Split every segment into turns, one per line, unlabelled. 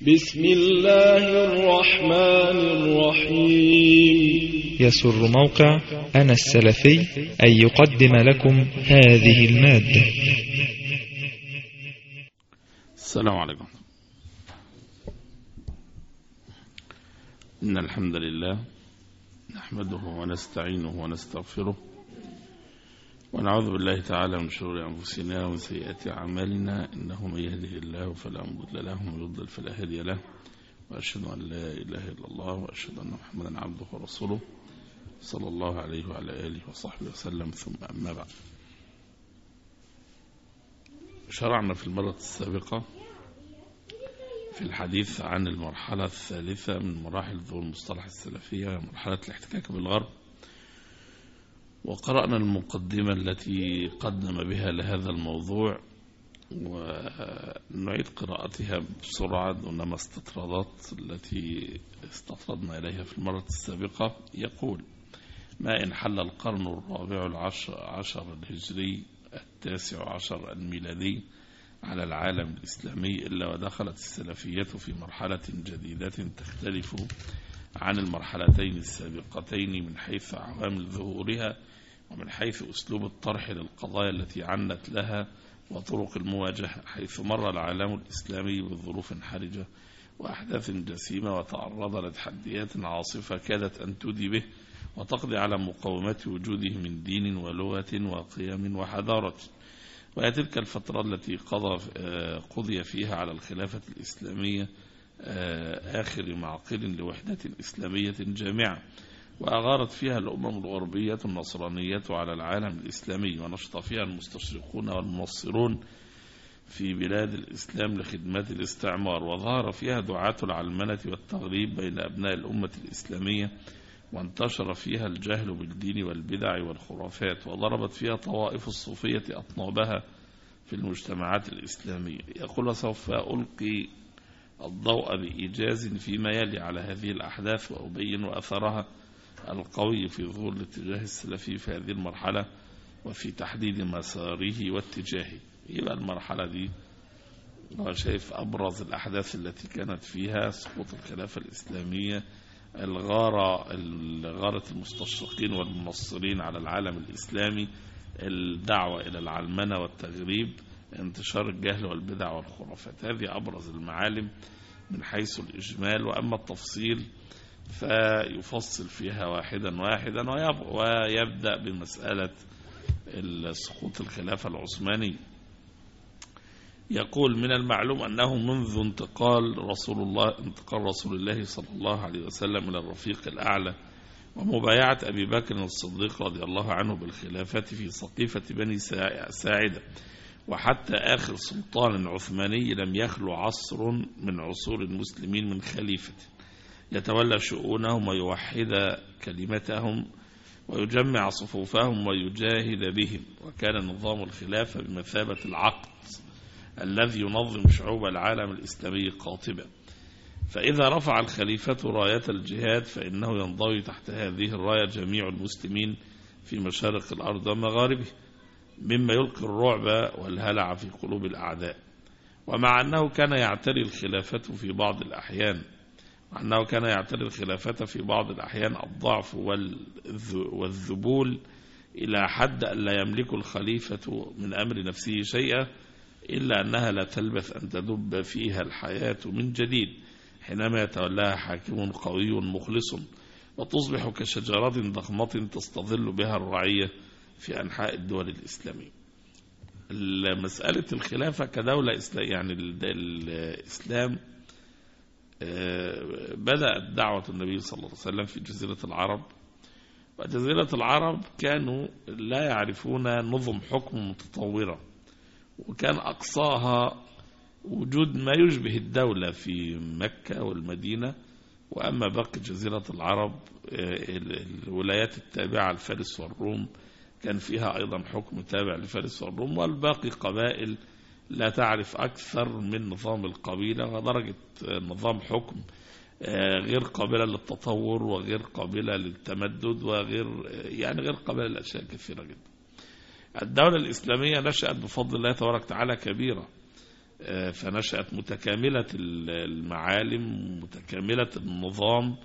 بسم الله الرحمن الرحيم.
يسر موقع أنا السلفي أن يقدم لكم هذه المادة.
السلام عليكم. إن الحمد لله نحمده ونستعينه ونستغفره ونعوذ بالله تعالى من شرور أنفسنا ومن سيئات أعمالنا، إنه من يهده الله فلا مضل له ومن يضلل فلا هادي له، وأشهد أن لا إله إلا الله وأشهد أن محمدا عبده ورسوله صلى الله عليه وعلى آله وصحبه وسلم. ثم أما بعد، شرعنا في المرة السابقة في الحديث عن المرحلة الثالثة من مراحل ظهور المصطلح السلفية، مرحلة الاحتكاك بالغرب، وقرأنا المقدمة التي قدم بها لهذا الموضوع، ونعيد قراءتها بسرعة دونما استطرادات التي استطردنا إليها في المرة السابقة. يقول: ما إن حل القرن الرابع عشر الهجري 19 الميلادي على العالم الإسلامي إلا ودخلت السلفية في مرحلة جديدة تختلف عن المرحلتين السابقتين من حيث عوامل ظهورها ومن حيث أسلوب الطرح للقضايا التي عنت لها وطرق المواجهة، حيث مر العالم الإسلامي بظروف حرجة وأحداث جسيمة وتعرض لتحديات عاصفة كادت أن تودي به وتقضي على مقومات وجوده من دين ولغة وقيم وحضارة. وهي تلك الفترة التي قضي فيها على الخلافة الإسلامية آخر معقل لوحدة إسلامية جامعة، وأغارت فيها الأمم الغربية النصرانية على العالم الإسلامي، ونشط فيها المستشرقون والمنصرون في بلاد الإسلام لخدمات الاستعمار، وظهر فيها دعاة العلمنة والتغريب بين أبناء الأمة الإسلامية، وانتشر فيها الجهل بالدين والبدع والخرافات، وضربت فيها طوائف الصوفية أطنابها في المجتمعات الإسلامية. يقول: وسوف ألقي الضوء بإيجاز فيما يلي على هذه الأحداث وأبين أثرها القوي في ظهور الاتجاه السلفي في هذه المرحلة وفي تحديد مساره واتجاهه. يبقى المرحلة دي شايف أبرز الأحداث التي كانت فيها سقوط الخلافة الإسلامية، غارة المستشرقين والمنصرين على العالم الإسلامي، الدعوة إلى العلمنة والتغريب، انتشار الجهل والبدع والخرافات. هذه أبرز المعالم من حيث الإجمال، وأما التفصيل فيفصل فيها واحدا واحدا، ويبدأ بمسألة سقوط الخلافة العثمانية. يقول: من المعلوم أنه منذ انتقال رسول الله صلى الله عليه وسلم إلى الرفيق الأعلى ومبايعة أبي بكر الصديق رضي الله عنه بالخلافة في سقيفة بني ساعدة وحتى آخر سلطان عثماني لم يخلو عصر من عصور المسلمين من خليفة يتولى شؤونهم ويوحد كلمتهم ويجمع صفوفهم ويجاهد بهم، وكان نظام الخلافة بمثابة العقد الذي ينظم شعوب العالم الإسلامي قاطبة. فإذا رفع الخليفة راية الجهاد فإنه ينضوي تحت هذه الراية جميع المسلمين في مشارق الأرض ومغاربها، مما يلقي الرعب والهلع في قلوب الأعداء. ومع أنه كان يعتري الخلافة في بعض الأحيان الضعف والذبول إلى حد أن لا يملك الخليفة من أمر نفسه شيئا، إلا أنها لا تلبث أن تدب فيها الحياة من جديد حينما يتولاها حاكم قوي مخلص، وتصبح كشجرات ضخمة تستظل بها الرعية في أنحاء الدول الإسلامية. مسألة الخلافة كدولة يعني الإسلام بدأت دعوة النبي صلى الله عليه وسلم في جزيرة العرب، وجزيرة العرب كانوا لا يعرفون نظم حكم متطورة، وكان أقصاها وجود ما يشبه الدولة في مكة والمدينة، وأما باقي جزيرة العرب الولايات التابعة لفارس والروم كان فيها أيضا حكم تابع لفارس والروم، والباقي قبائل لا تعرف أكثر من نظام القبيلة، ودرجة نظام حكم غير قابلة للتطور وغير قابلة للتمدد غير قابلة لأشياء كثيرة جدا. الدولة الإسلامية نشأت بفضل الله تبارك وتعالى كبيرة، فنشأت متكاملة المعالم، متكاملة النظام،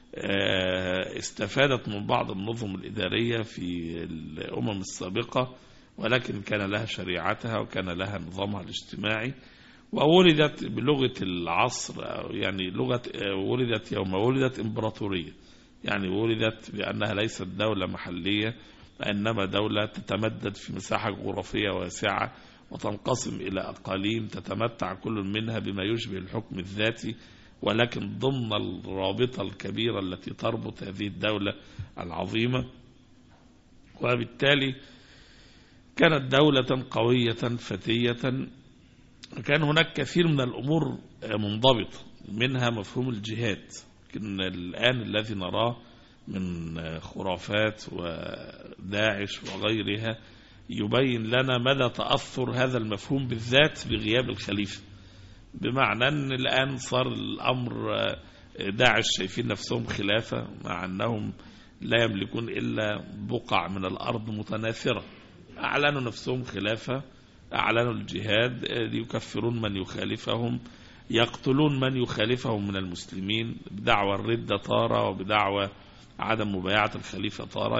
استفادت من بعض النظم الإدارية في الأمم السابقة، ولكن كان لها شريعتها وكان لها نظامها الاجتماعي، وولدت بلغة العصر، يعني ولدت يوم ولدت إمبراطورية، يعني ولدت بأنها ليست دولة محلية، إنما دولة تتمدد في مساحة جغرافية واسعة وتنقسم إلى أقاليم تتمتع كل منها بما يشبه الحكم الذاتي، ولكن ضمن الرابطة الكبيرة التي تربط هذه الدولة العظيمة. وبالتالي كانت دولة قوية فتية. كان هناك كثير من الأمور منضبطة، منها مفهوم الجهاد. لكن الآن الذي نراه من خرافات وداعش وغيرها يبين لنا مدى تأثر هذا المفهوم بالذات بغياب الخليفة، بمعنى أن الآن صار الأمر داعش شايفين نفسهم خلافة، مع أنهم لا يملكون إلا بقع من الأرض متناثرة. أعلنوا نفسهم خلافة، أعلنوا الجهاد، يكفرون من يخالفهم، يقتلون من يخالفهم من المسلمين بدعوى الردة طارة وبدعوى عدم مبايعة الخليفة طارة،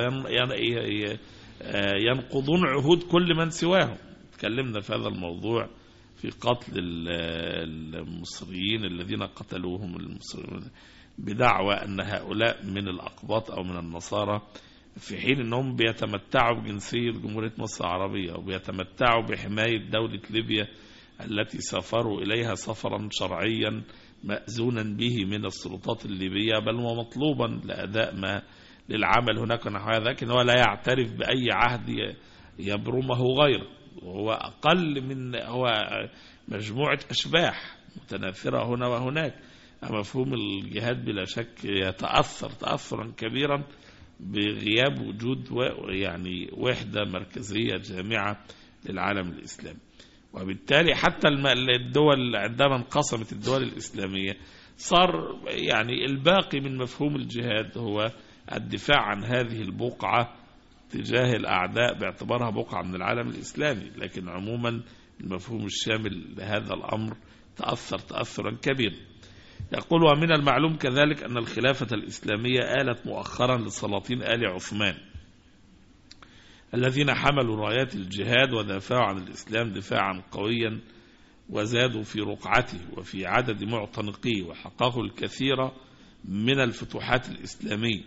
ينقضون عهود كل من سواهم. تكلمنا في هذا الموضوع في قتل المصريين الذين قتلوهم المصريين بدعوى أن هؤلاء من الأقباط أو من النصارى، في حين أنهم بيتمتعوا بجنسية جمهورية مصر العربية وبيتمتعوا بحماية دولة ليبيا التي سافروا إليها سفرا شرعيا مأذونا به من السلطات الليبية، بل ومطلوبا لأداء ما للعمل هناك ونحو هذا، لكن هو لا يعترف بأي عهد يبرمه غيره، وهو أقل من هو مجموعة أشباح متناثرة هنا وهناك. مفهوم الجهاد بلا شك يتأثر تأثرا كبيرا بغياب وجود يعني وحدة مركزية جامعة للعالم الإسلامي. وبالتالي حتى الدول عندما انقسمت الدول الإسلامية صار يعني الباقي من مفهوم الجهاد هو الدفاع عن هذه البقعة تجاه الأعداء باعتبارها بقعة من العالم الإسلامي، لكن عموما المفهوم الشامل لهذا الأمر تأثر تأثرا كبيرا. يقول: ومن المعلوم كذلك أن الخلافة الإسلامية آلت مؤخرا للسلاطين آل عثمان الذين حملوا رايات الجهاد ودافعوا عن الإسلام دفاعا قويا، وزادوا في رقعته وفي عدد معتنقيه، وحققوا الكثير من الفتوحات الإسلامية،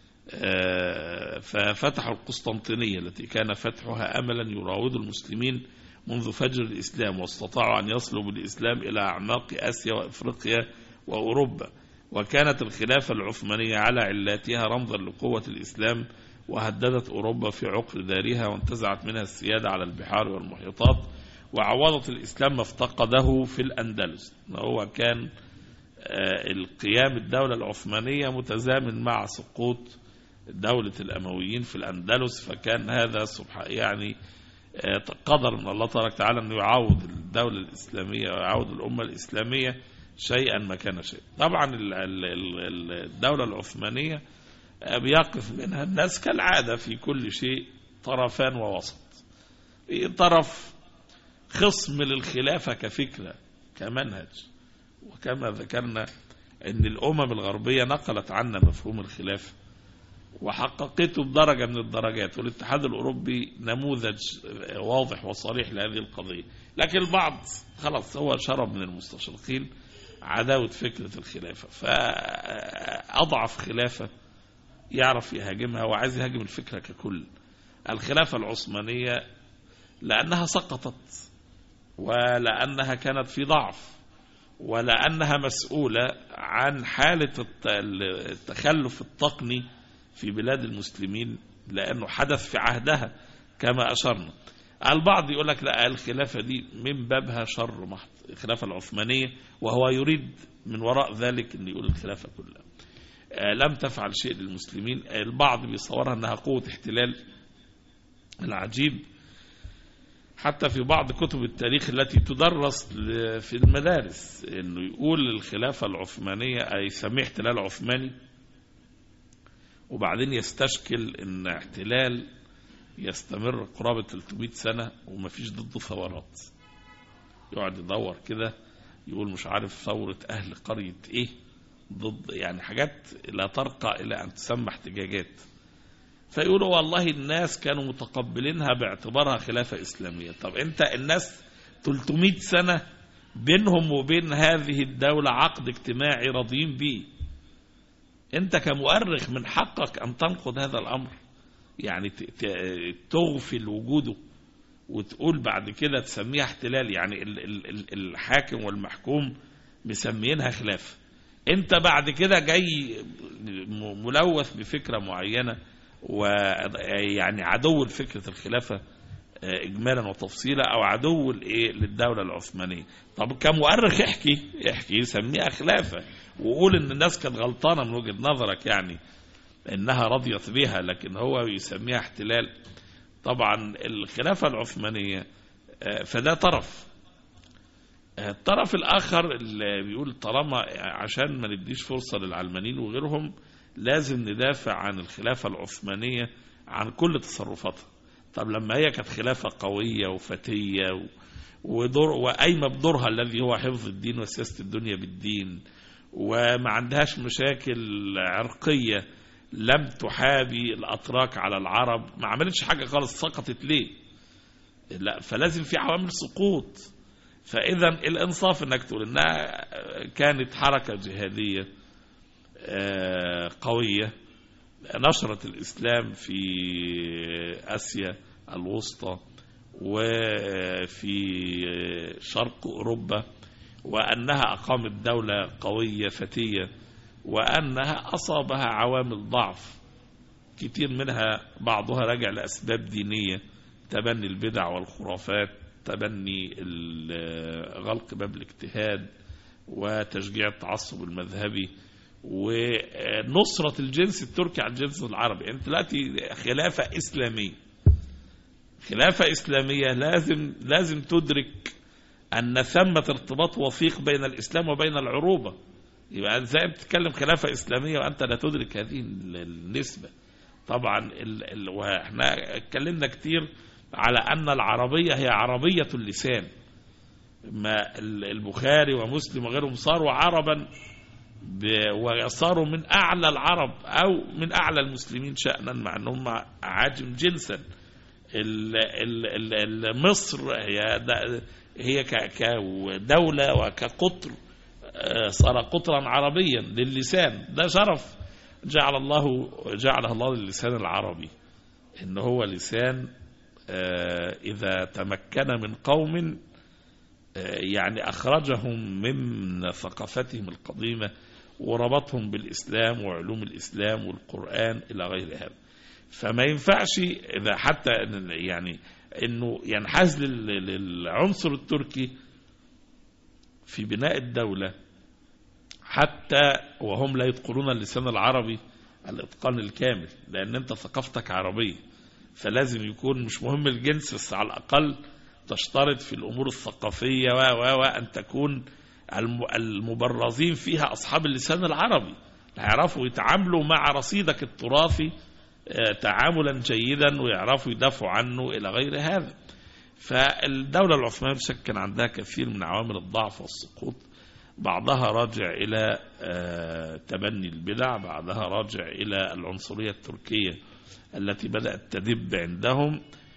ففتحوا القسطنطينية التي كان فتحها أملا يراود المسلمين منذ فجر الإسلام، واستطاعوا أن يصلوا بالإسلام إلى أعماق آسيا وإفريقيا وأوروبا. وكانت الخلافة العثمانية على علاتها رمزا لقوة الإسلام، وهددت أوروبا في عقر دارها، وانتزعت منها السيادة على البحار والمحيطات، وعوضت الإسلام ما افتقده في الأندلس. هو كان القيام الدولة العثمانية متزامن مع سقوط دولة الأمويين في الأندلس، فكان هذا يعني قدر من الله تبارك وتعالى أن يعوض الدولة الإسلامية ويعوض الأمة الإسلامية شيئا مكان شيء. طبعا الدولة العثمانية بيقف منها الناس كالعادة في كل شيء طرفان ووسط. طرف خصم للخلافة كفكرة كمنهج، وكما ذكرنا أن الأمم الغربية نقلت عنا مفهوم الخلافة وحققته بدرجة من الدرجات، والاتحاد الأوروبي نموذج واضح وصريح لهذه القضية. لكن البعض خلاص هو شرب من المستشرقين عداوة فكرة الخلافة، فأضعف خلافة يعرف يهاجمها وعايز يهاجم الفكرة ككل. الخلافة العثمانية لأنها سقطت، ولأنها كانت في ضعف، ولأنها مسؤولة عن حالة التخلف التقني في بلاد المسلمين، لأنه حدث في عهدها كما أشرنا. البعض يقول لك لا، الخلافة دي من بابها شر محض، الخلافة العثمانية، وهو يريد من وراء ذلك أن يقول الخلافة كلها لم تفعل شيء للمسلمين. البعض بيصورها أنها قوة احتلال. العجيب حتى في بعض كتب التاريخ التي تدرس في المدارس أنه يقول الخلافة العثمانية أي يسميه احتلال عثماني، وبعدين يستشكل أن احتلال يستمر قرابة 300 سنة وما فيش ضده ثورات. يقعد يدور كده يقول مش عارف ثورة أهل قرية إيه ضد، يعني حاجات لا ترقى إلى أن تسمى احتجاجات. فيقولوا والله الناس كانوا متقبلينها باعتبارها خلافة إسلامية. طب أنت الناس 300 سنة بينهم وبين هذه الدولة عقد اجتماعي راضيين به، أنت كمؤرخ من حقك أن تنقض هذا الأمر، يعني تغفل وجوده وتقول بعد كده تسميها احتلال. يعني الحاكم والمحكوم مسمينها خلافة، انت بعد كده جاي ملوث بفكرة معينة، ويعني عدو لفكرة الخلافة اجمالا وتفصيلا، او عدو للدولة العثمانية. طب كمؤرخ احكي سميها خلافة، وقول ان الناس كانت غلطانة من وجهة نظرك يعني انها رضيت بها، لكن هو يسميها احتلال. طبعا الخلافة العثمانية فده طرف. الطرف الآخر اللي بيقول طالما عشان ما نديش فرصة للعلمانيين وغيرهم لازم ندافع عن الخلافة العثمانية عن كل تصرفاتها. طب لما هي كانت خلافة قوية وفتية وقايمة بدورها الذي هو حفظ الدين وسياسة الدنيا بالدين، وما عندهاش مشاكل عرقية، لم تحابي الأتراك على العرب، ما عملتش حاجة خالص، سقطت ليه؟ لا، فلازم في عوامل سقوط. فإذا الإنصاف أنك تقول أنها كانت حركة جهادية قوية نشرت الإسلام في آسيا الوسطى وفي شرق أوروبا، وأنها أقامت دولة قوية فتية، وأنها أصابها عوامل ضعف كتير منها بعضها راجع لأسباب دينية، تبني البدع والخرافات، تبني غلق باب الاجتهاد، وتشجيع التعصب المذهبي، ونصرة الجنس التركي على الجنس العربي. انت دلوقتي خلافة إسلامية، خلافة إسلامية لازم تدرك أن ثمة ارتباط وثيق بين الإسلام وبين العروبة. يبقى ازاي بتتكلم خلافة إسلامية وأنت لا تدرك هذه النسبة؟ طبعا واحنا اتكلمنا كتير على أن العربية هي عربية اللسان. ما البخاري ومسلم وغيرهم صاروا عربا وصاروا من أعلى العرب أو من أعلى المسلمين شأنا، مع أنهم عاجم جنسا. مصر هي كدولة وكقطر صار قطرا عربيا للسان، ده شرف جعله الله للسان العربي، إن هو لسان إذا تمكن من قوم يعني أخرجهم من ثقافتهم القديمة وربطهم بالإسلام وعلوم الإسلام والقرآن إلى غير هذا. فما ينفعش إذا حتى يعني إنه ينحاز للعنصر التركي في بناء الدولة حتى وهم لا يتقنون اللسان العربي الإتقان الكامل، لأن أنت ثقافتك عربية، فلازم يكون مش مهم الجنس، بس على الأقل تشترط في الأمور الثقافية وأن تكون المبرزين فيها أصحاب اللسان العربي، يعرفوا يتعاملوا مع رصيدك التراثي تعاملا جيدا ويعرفوا يدافعوا عنه إلى غير هذا. فالدولة العثمانية كان عندها كثير من عوامل الضعف والسقوط، بعضها راجع إلى تبني البدع، بعضها راجع إلى العنصرية التركية التي بدأت تدب عندهم،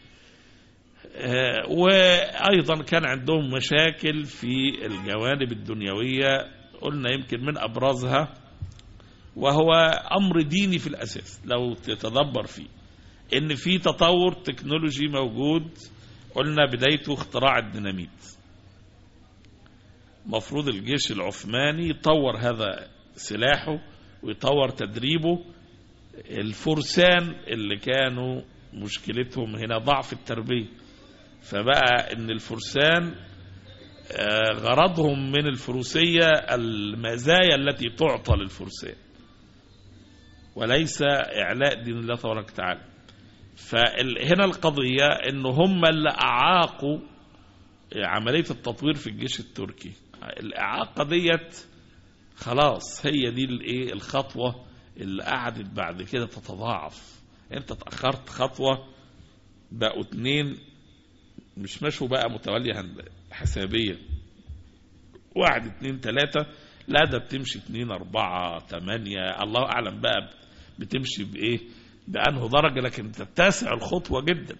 وأيضا كان عندهم مشاكل في الجوانب الدنيوية، قلنا يمكن من أبرزها وهو أمر ديني في الأساس. لو تتدبر فيه إن في تطور تكنولوجي موجود، قلنا بدايته اختراع الديناميت، مفروض الجيش العثماني يطور هذا سلاحه ويطور تدريبه. الفرسان اللي كانوا مشكلتهم هنا ضعف التربية، فبقى ان الفرسان غرضهم من الفروسية المزايا التي تعطى للفرسان وليس إعلاء دين الله تبارك وتعالى. فهنا القضية ان هم اللي أعاقوا عملية التطوير في الجيش التركي. الإعاقة ديت خلاص هي دي الخطوة اللي قعدت بعد كده تتضاعف. انت تأخرت خطوة، بقوا 2 مش مشوا بقى متولي حسابية 1 2 3، لا ده بتمشي 2 4 8، الله أعلم بقى بتمشي بإيه بأنه درجة، لكن تتسع الخطوة جدا.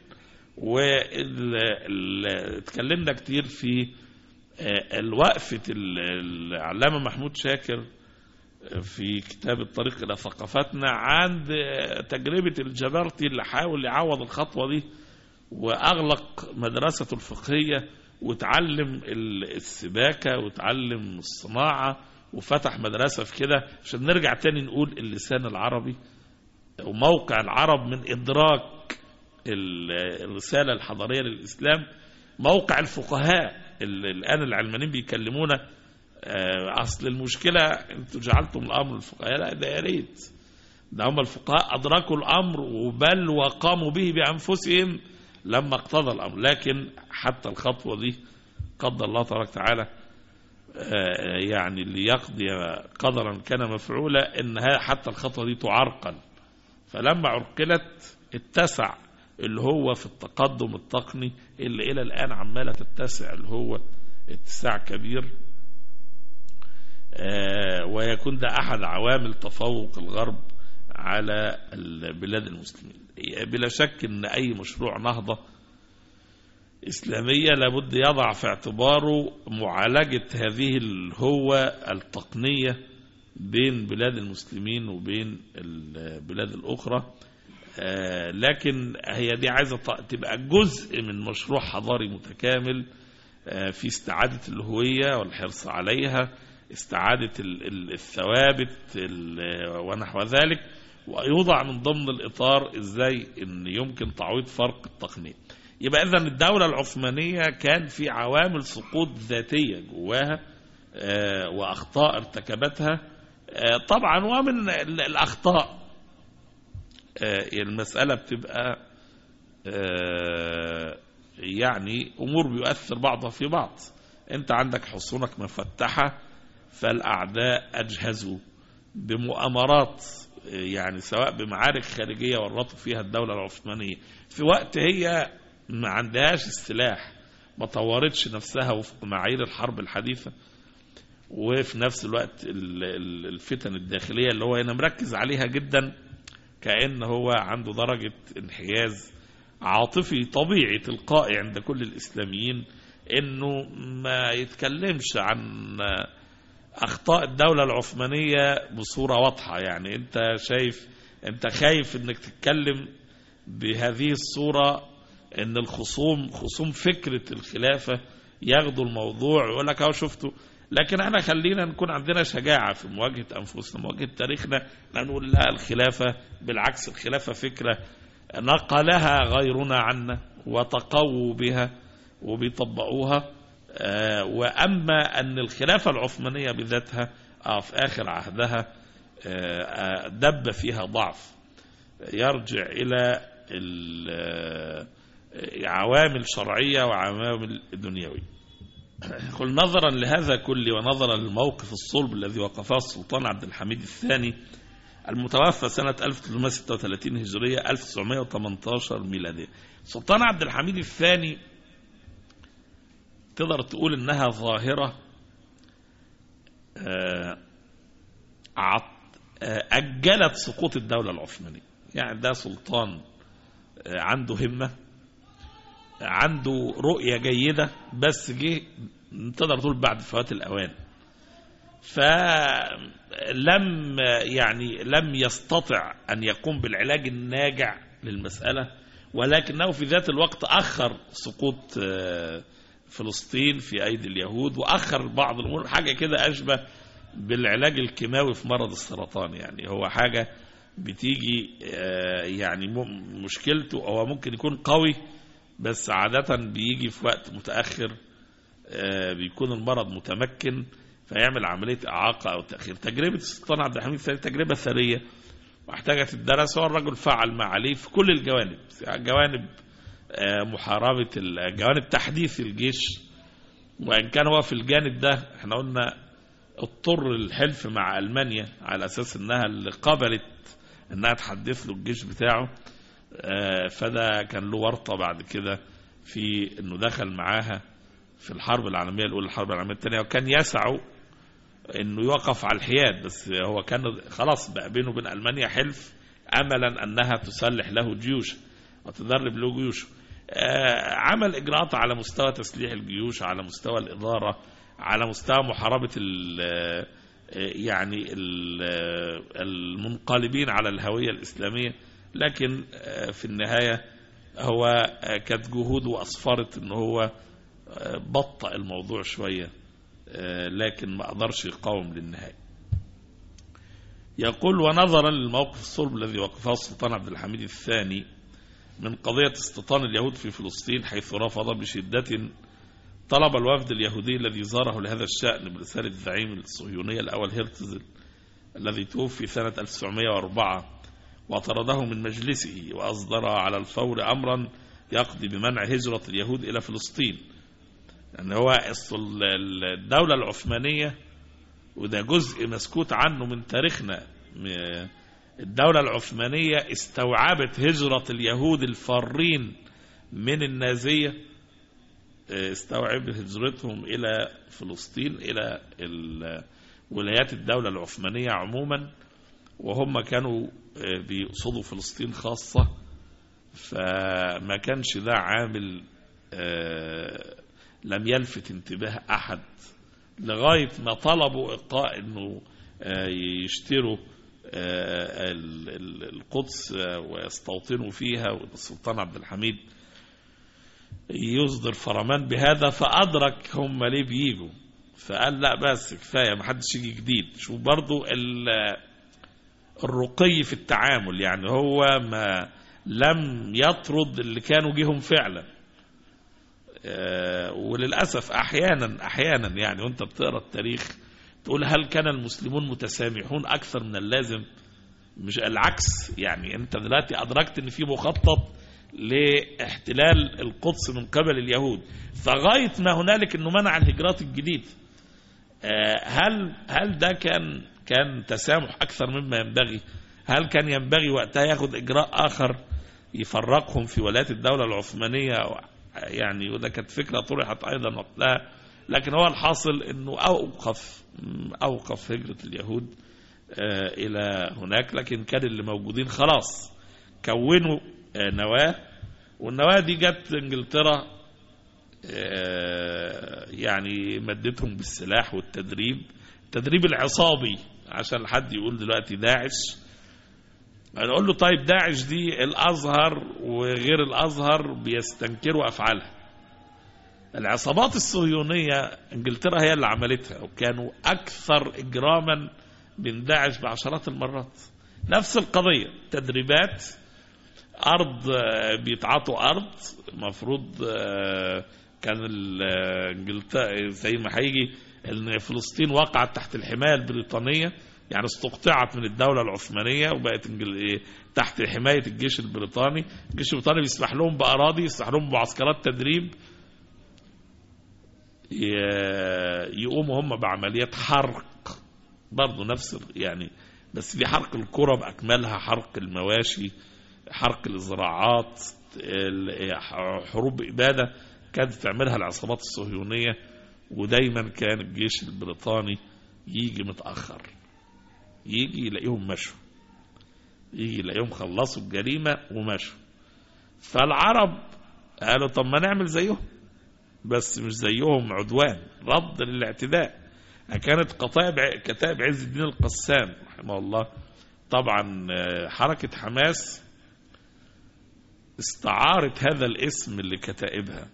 واتكلمنا كتير في الوقفة العلامة محمود شاكر في كتاب الطريق إلى ثقافتنا عند تجربة الجبرتي اللي حاول يعوض الخطوة دي وأغلق مدرسته الفقهية وتعلم السباكة وتعلم الصناعة وفتح مدرسة في كده، عشان نرجع تاني نقول اللسان العربي وموقع العرب من إدراك الرسالة الحضارية للإسلام. موقع الفقهاء الآن العلمانيين بيكلمونا أصل المشكلة أنتوا جعلتم الأمر الفقهاء، لا ده يا ريت، ده هم الفقهاء أدركوا الأمر وبل وقاموا به بأنفسهم لما اقتضى الأمر. لكن حتى الخطوة دي قدر الله تبارك وتعالى يعني اللي يقضي قدرا كان مفعولا، إنها حتى الخطوة دي تعرقل. فلما عرقلت اتسع اللي هو في التقدم التقني اللي إلى الآن عمالة تتسع، اللي هو اتساع كبير، ويكون ده أحد عوامل تفوق الغرب على البلاد المسلمين. بلا شك أن أي مشروع نهضة إسلامية لابد يضع في اعتباره معالجة هذه الهوة التقنية بين بلاد المسلمين وبين البلاد الأخرى. لكن هي دي عايزة تبقى جزء من مشروع حضاري متكامل في استعادة الهوية والحرص عليها، استعادة الثوابت ونحو ذلك، ويوضع من ضمن الإطار إزاي إن يمكن تعويض فرق التقنية. يبقى إذن الدولة العثمانية كان في عوامل سقوط ذاتية جواها وأخطاء ارتكبتها طبعا. ومن الأخطاء المسألة بتبقى يعني أمور بيؤثر بعضها في بعض. أنت عندك حصونك مفتحة، فالأعداء أجهزوا بمؤامرات، يعني سواء بمعارك خارجية ورطوا فيها الدولة العثمانية في وقت هي ما عندهاش السلاح، ما طورتش نفسها وفق معايير الحرب الحديثة، وفي نفس الوقت الفتن الداخلية اللي هو هنا مركز عليها جدا، كأن هو عنده درجة انحياز عاطفي طبيعي تلقائي عند كل الإسلاميين، إنه ما يتكلمش عن أخطاء الدولة العثمانية بصورة واضحة. يعني أنت خايف إنك تتكلم بهذه الصورة، إن خصوم فكرة الخلافة ياخدوا الموضوع ويقول لك أهو شفتوا. لكن احنا خلينا نكون عندنا شجاعة في مواجهة أنفسنا، مواجهة تاريخنا، نقول لا الخلافة بالعكس، الخلافة فكرة نقلها غيرنا عنا وتقووا بها وبيطبقوها. وأما أن الخلافة العثمانية بذاتها في آخر عهدها دب فيها ضعف يرجع إلى عوامل شرعية وعوامل دنيوية. قل نظرا لهذا كله ونظرا للموقف الصلب الذي وقفه السلطان عبد الحميد الثاني المتوفى سنة 1336 هجرية 1918 ميلادية. السلطان عبد الحميد الثاني تقدر تقول انها ظاهرة أجلت سقوط الدولة العثمانية. يعني ده سلطان عنده همة، عنده رؤية جيدة، بس جه تقدر تقول بعد فوات الأوان، لم يستطع أن يقوم بالعلاج الناجع للمسألة، ولكنه في ذات الوقت أخر سقوط فلسطين في أيدي اليهود، وأخر بعض الأمور، حاجة كده أشبه بالعلاج الكيماوي في مرض السرطان. يعني هو حاجة بتيجي يعني مشكلته هو ممكن يكون قوي، بس عادة بيجي في وقت متأخر، بيكون المرض متمكن فيعمل عملية إعاقة أو تأخير. تجربة السلطان عبد الحميد الثاني تجربة ثرية واحتاجت الدرس، والرجل فعل ما عليه في كل الجوانب، جوانب محاربة، جوانب تحديث الجيش. وإن كان هو في الجانب ده احنا قلنا اضطر الحلف مع ألمانيا على أساس انها اللي قبلت انها تحدث له الجيش بتاعه، فده كان له ورطة بعد كده في انه دخل معاها في الحرب العالمية الأولى الحرب العالمية الثانية، وكان يسعوا انه يوقف على الحياد، بس هو كان خلاص بقى بينه وبين ألمانيا حلف املا انها تسلح له جيوش وتدرب له جيوش. عمل اجراءات على مستوى تسليح الجيوش، على مستوى الاداره، على مستوى محاربه يعني المنقلبين على الهويه الاسلاميه، لكن في النهايه هو كانت جهوده اسفرت ان هو بطأ الموضوع شويه، لكن ما قدرش يقاوم للنهايه. يقول: ونظرا للموقف الصلب الذي وقفه السلطان عبد الحميد الثاني من قضية استيطان اليهود في فلسطين، حيث رفض بشدة طلب الوفد اليهودي الذي زاره لهذا الشأن برسالة الزعيم الصهيونية الأول هرتزل الذي توفي سنة 1904، وطرده من مجلسه، وأصدر على الفور أمرا يقضي بمنع هجرة اليهود إلى فلسطين. لأن هو الدولة العثمانية، وده جزء مسكوت عنه من تاريخنا، الدولة العثمانية استوعبت هجرة اليهود الفارين من النازية، استوعبت هجرتهم إلى فلسطين، إلى ولايات الدولة العثمانية عموما، وهم كانوا بيقصدوا فلسطين خاصة. فما كانش ده عامل لم يلفت انتباه أحد، لغاية ما طلبوا إلقاء أنه يشتروا القدس ويستوطنوا فيها، والسلطان عبد الحميد يصدر فرمان بهذا، فأدرك هم ليه بيجوا، فقال لا بس كفاية، ما حدش يجي جديد. شوف برضو الرقي في التعامل، يعني هو ما لم يطرد اللي كانوا جيهم فعلا. وللأسف أحيانا يعني وانت بتقرأ التاريخ تقول هل كان المسلمون متسامحون أكثر من اللازم؟ مش العكس، يعني انت دلوقتي أدركت ان في مخطط لاحتلال القدس من قبل اليهود، فغاية ما هنالك انه منع الهجرات الجديد. هل ده كان تسامح أكثر مما ينبغي؟ هل كان ينبغي وقتها ياخد إجراء آخر يفرقهم في ولايات الدولة العثمانية؟ يعني وده كانت فكرة طرحت أيضا وقتها، لكن هو الحاصل أنه أوقف هجرة اليهود إلى هناك، لكن كان اللي موجودين خلاص كونوا نواة، والنواة دي جت إنجلترا يعني مدتهم بالسلاح والتدريب، التدريب العصابي، عشان حد يقول دلوقتي داعش، أنا أقول له طيب داعش دي الأزهر وغير الأزهر بيستنكروا أفعالها. العصابات الصهيونية إنجلترا هي اللي عملتها، وكانوا أكثر إجراما من داعش بعشرات المرات. نفس القضية، تدريبات، أرض بيتعاطوا أرض، مفروض كان إنجلترا زي ما هيجي إن فلسطين وقعت تحت الحماية البريطانية، يعني استقطعت من الدولة العثمانية وبقت تحت حماية الجيش البريطاني. الجيش البريطاني بيسمح لهم بأراضي، يسمح لهم بمعسكرات تدريب، يقوموا هم بعمليات حرق برضو نفس يعني، بس دي حرق القرى بأكملها، حرق المواشي، حرق الزراعات، حروب إبادة كانت تعملها العصابات الصهيونية. ودايما كان الجيش البريطاني يجي متأخر، يجي يلاقيهم مشوا، يجي يلاقيهم خلصوا الجريمة ومشوا. فالعرب قالوا طب ما نعمل زيهم، بس مش زيهم عدوان، رد للاعتداء. كانت كتائب عز الدين القسام رحمه الله، طبعا حركة حماس استعارت هذا الاسم لكتائبها،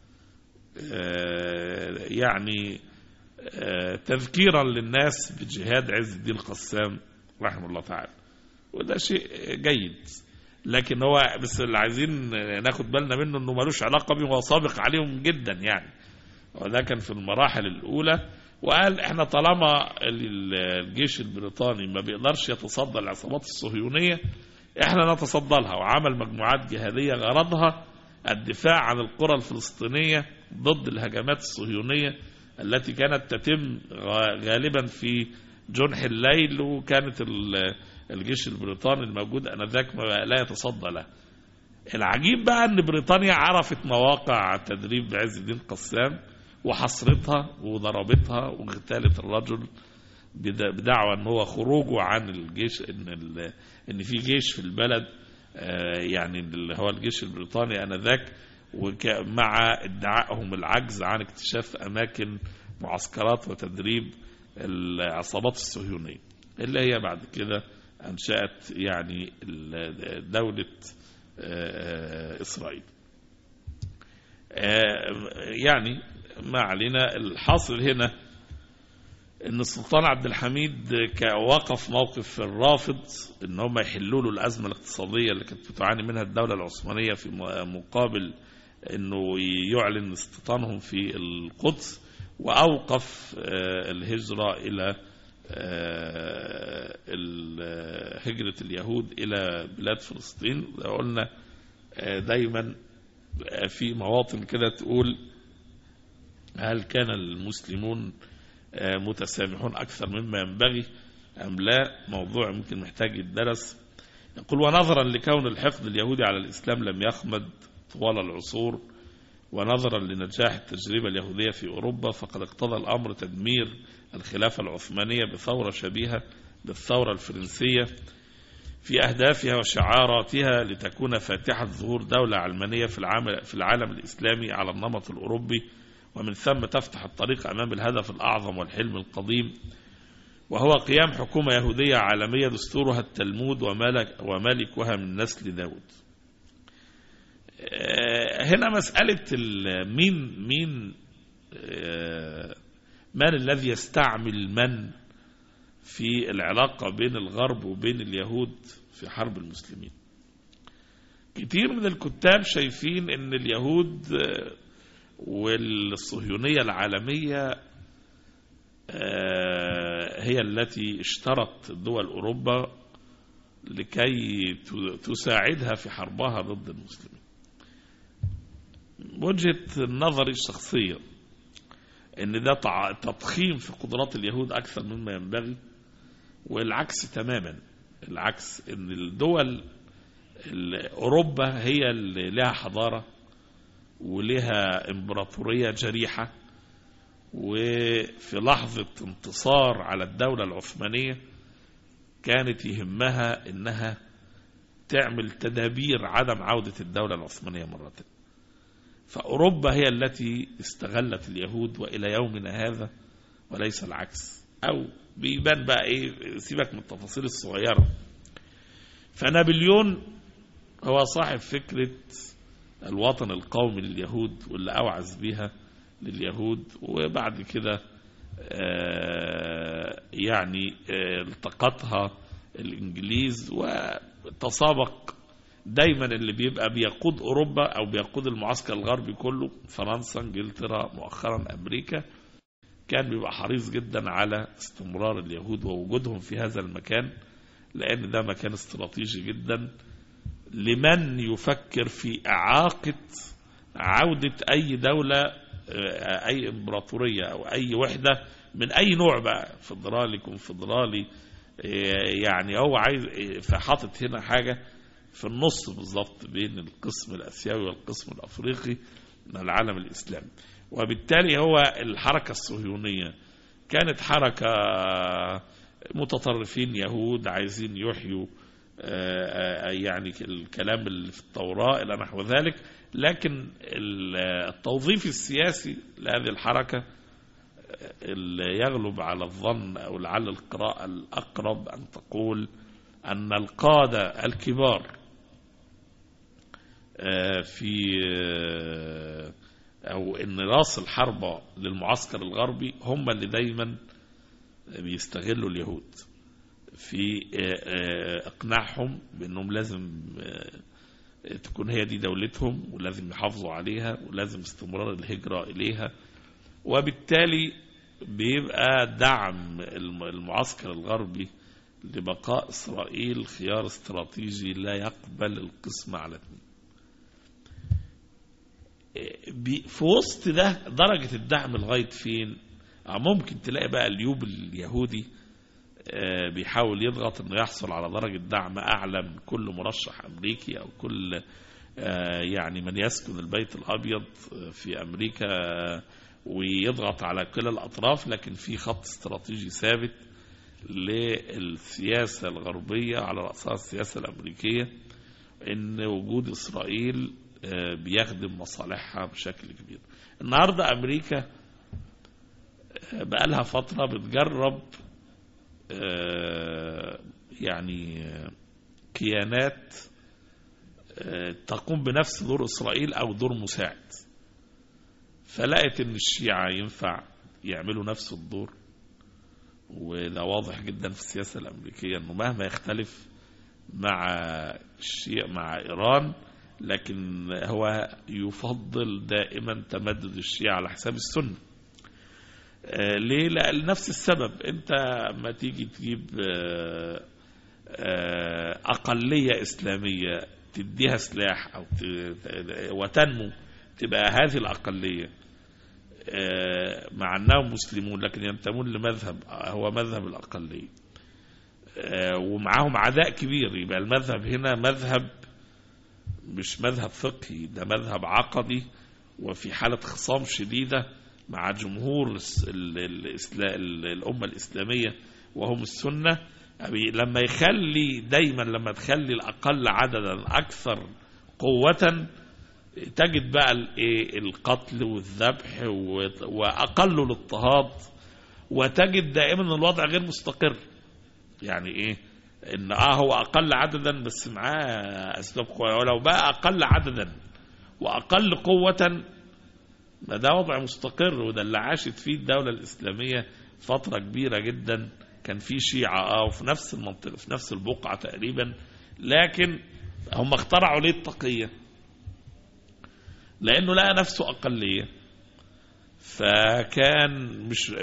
يعني تذكيرا للناس بجهاد عز الدين القسام رحمه الله تعالى، وده شيء جيد. لكن هو بس اللي عايزين ناخد بالنا منه انه ملوش علاقة بهم، هو سابق عليهم جدا يعني، وده كان في المراحل الأولى. وقال احنا طالما الجيش البريطاني ما بيقدرش يتصدى العصابات الصهيونية، احنا نتصدى لها. وعمل مجموعات جهادية غرضها الدفاع عن القرى الفلسطينية ضد الهجمات الصهيونية التي كانت تتم غالبا في جنح الليل، وكانت الجيش البريطاني الموجود انذاك لا يتصدى له. العجيب بقى ان بريطانيا عرفت مواقع تدريب عز الدين قسام، وحصرتها وضربتها واغتالت الرجل بدعوى ان هو خروجه عن الجيش، ان في جيش في البلد يعني اللي هو الجيش البريطاني انذاك، ومع ادعائهم العجز عن اكتشاف اماكن معسكرات وتدريب العصابات الصهيونية اللي هي بعد كده انشأت يعني دولة إسرائيل. يعني ما علينا. الحاصل هنا ان السلطان عبد الحميد وقف موقف الرافض ان هم يحلوا له الازمه الاقتصاديه اللي كانت بتعاني منها الدوله العثمانيه، في مقابل انه يعلن استيطانهم في القدس، واوقف الهجره الى هجره اليهود الى بلاد فلسطين. قلنا دايما في مواطن كده تقول هل كان المسلمون متسامحون أكثر مما ينبغي أم لا؟ موضوع ممكن محتاج يدرس. يقول: ونظرا لكون الحقد اليهودي على الإسلام لم يخمد طوال العصور، ونظرا لنجاح التجربة اليهودية في أوروبا، فقد اقتضى الأمر تدمير الخلافة العثمانية بثورة شبيهة بالثورة الفرنسية في أهدافها وشعاراتها، لتكون فاتحة ظهور دولة علمانية في العالم الإسلامي على النمط الأوروبي، ومن ثم تفتح الطريق أمام الهدف الأعظم والحلم القديم، وهو قيام حكومة يهودية عالمية دستورها التلمود وملكها من نسل داود. هنا مسألة من الذي يستعمل من في العلاقة بين الغرب وبين اليهود في حرب المسلمين. كتير من الكتاب شايفين ان اليهود والصهيونية العالمية هي التي اشترت دول أوروبا لكي تساعدها في حربها ضد المسلمين. وجهة نظري الشخصية ان ده تضخيم في قدرات اليهود أكثر مما ينبغي، والعكس تماما. العكس، ان الدول أوروبا هي اللي لها حضارة ولها امبراطورية جريحة، وفي لحظة انتصار على الدولة العثمانية كانت يهمها انها تعمل تدابير عدم عودة الدولة العثمانية مرة تانية. فأوروبا هي التي استغلت اليهود وإلى يومنا هذا، وليس العكس. أو بيبان بقى ايه، سيبك من التفاصيل الصغيرة. فنابليون هو صاحب فكرة الوطن القومي لليهود، واللي أوعز بها لليهود، وبعد كده يعني التقطها الإنجليز، وتسابق دايما اللي بيبقى بيقود أوروبا أو بيقود المعسكر الغربي كله، فرنسا، انجلترا، مؤخرا أمريكا، كان بيبقى حريص جدا على استمرار اليهود ووجودهم في هذا المكان، لأن ده مكان استراتيجي جدا لمن يفكر في إعاقة عودة أي دولة، أي إمبراطورية أو أي وحدة من أي نوع بقى، فدرالي كونفدرالي، يعني هو عايز. فحاطط هنا حاجة في النص بالضبط بين القسم الآسيوي والقسم الأفريقي من العالم الإسلامي. وبالتالي هو الحركة الصهيونية كانت حركة متطرفين يهود عايزين يحيوا يعني الكلام اللي في التوراة إلى نحو ذلك، لكن التوظيف السياسي لهذه الحركة اللي يغلب على الظن، أو لعل القراءة الأقرب أن تقول أن القادة الكبار في أو أن رأس الحربة للمعسكر الغربي هم اللي دايما بيستغلوا اليهود في اقناعهم بأنهم لازم تكون هي دي دولتهم، ولازم يحافظوا عليها، ولازم استمرار الهجرة إليها. وبالتالي بيبقى دعم المعسكر الغربي لبقاء إسرائيل خيار استراتيجي لا يقبل القسم على اثنين. في وسط ده درجة الدعم لغاية فين؟ ممكن تلاقي بقى اليوب اليهودي بيحاول يضغط انه يحصل على درجة دعم اعلى من كل مرشح امريكي، او كل يعني من يسكن البيت الابيض في امريكا ويضغط على كل الأطراف، لكن في خط استراتيجي ثابت للسياسة الغربية على رأسها السياسة الأمريكية، إن وجود إسرائيل بيخدم مصالحها بشكل كبير. النهاردة أمريكا بقالها فترة بتجرب يعني كيانات تقوم بنفس دور إسرائيل أو دور مساعد، فلقت إن الشيعة ينفع يعملوا نفس الدور. وده واضح جدا في السياسة الأمريكية، إنه مهما يختلف مع إيران، لكن هو يفضل دائما تمدد الشيعة على حساب السنة. ليه؟ لنفس السبب. انت ما تيجي تجيب أقلية إسلامية تديها سلاح أو وتنمو، تبقى هذه الأقلية مع أنهم مسلمون لكن ينتمون لمذهب هو مذهب الأقلية، ومعهم عداء كبير، يبقى المذهب هنا مذهب مش مذهب فقهي، ده مذهب عقدي، وفي حالة خصام شديدة مع جمهور الأمة الإسلامية وهم السنة. لما تخلي الأقل عددا أكثر قوة، تجد بقى القتل والذبح وأقل الاضطهاد، وتجد دائما الوضع غير مستقر. يعني إيه؟ إن هو أقل عددا بس معاه أسباب قوة، ولو بقى أقل عددا وأقل قوة ما ده وضع مستقر. وده اللي عاشت فيه الدولة الإسلامية فترة كبيرة جدا، كان في شيعة وفي نفس المنطقة في نفس البقعة تقريبا، لكن هم اخترعوا ليه التقية؟ لأنه لقى نفسه أقلية، فكان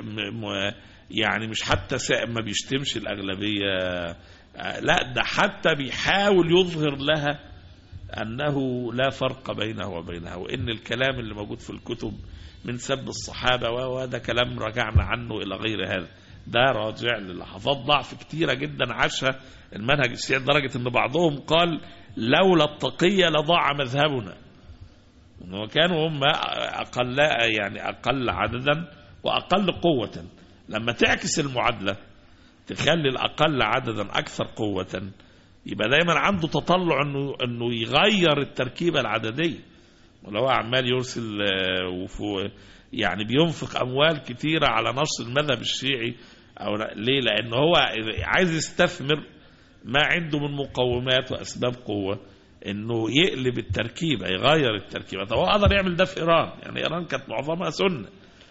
مش حتى ما بيشتمش الأغلبية، لا ده حتى بيحاول يظهر لها أنه لا فرق بينه وبينها، وإن الكلام اللي موجود في الكتب من سب الصحابة وهذا كلام رجعنا عنه إلى غير هذا، ده راجع للحظات ضعف كتيرة جدا عاشها المنهج الشيعي، لدرجة أن بعضهم قال لولا التقية لضاع مذهبنا. وكانوا هم أقل عددا وأقل قوة. لما تعكس المعادلة تخلي الأقل عددا أكثر قوة، يبقى دايما عنده تطلع انه يغير التركيبة العددية، ولو عمال يرسل يعني بينفق اموال كتيرة على نشر المذهب الشيعي. او ليه؟ لانه هو عايز يستثمر ما عنده من مقومات واسباب قوة، انه يقلب التركيبة، يغير التركيبة. طب هو قدر يعمل ده في ايران، يعني ايران كانت معظمها سنة،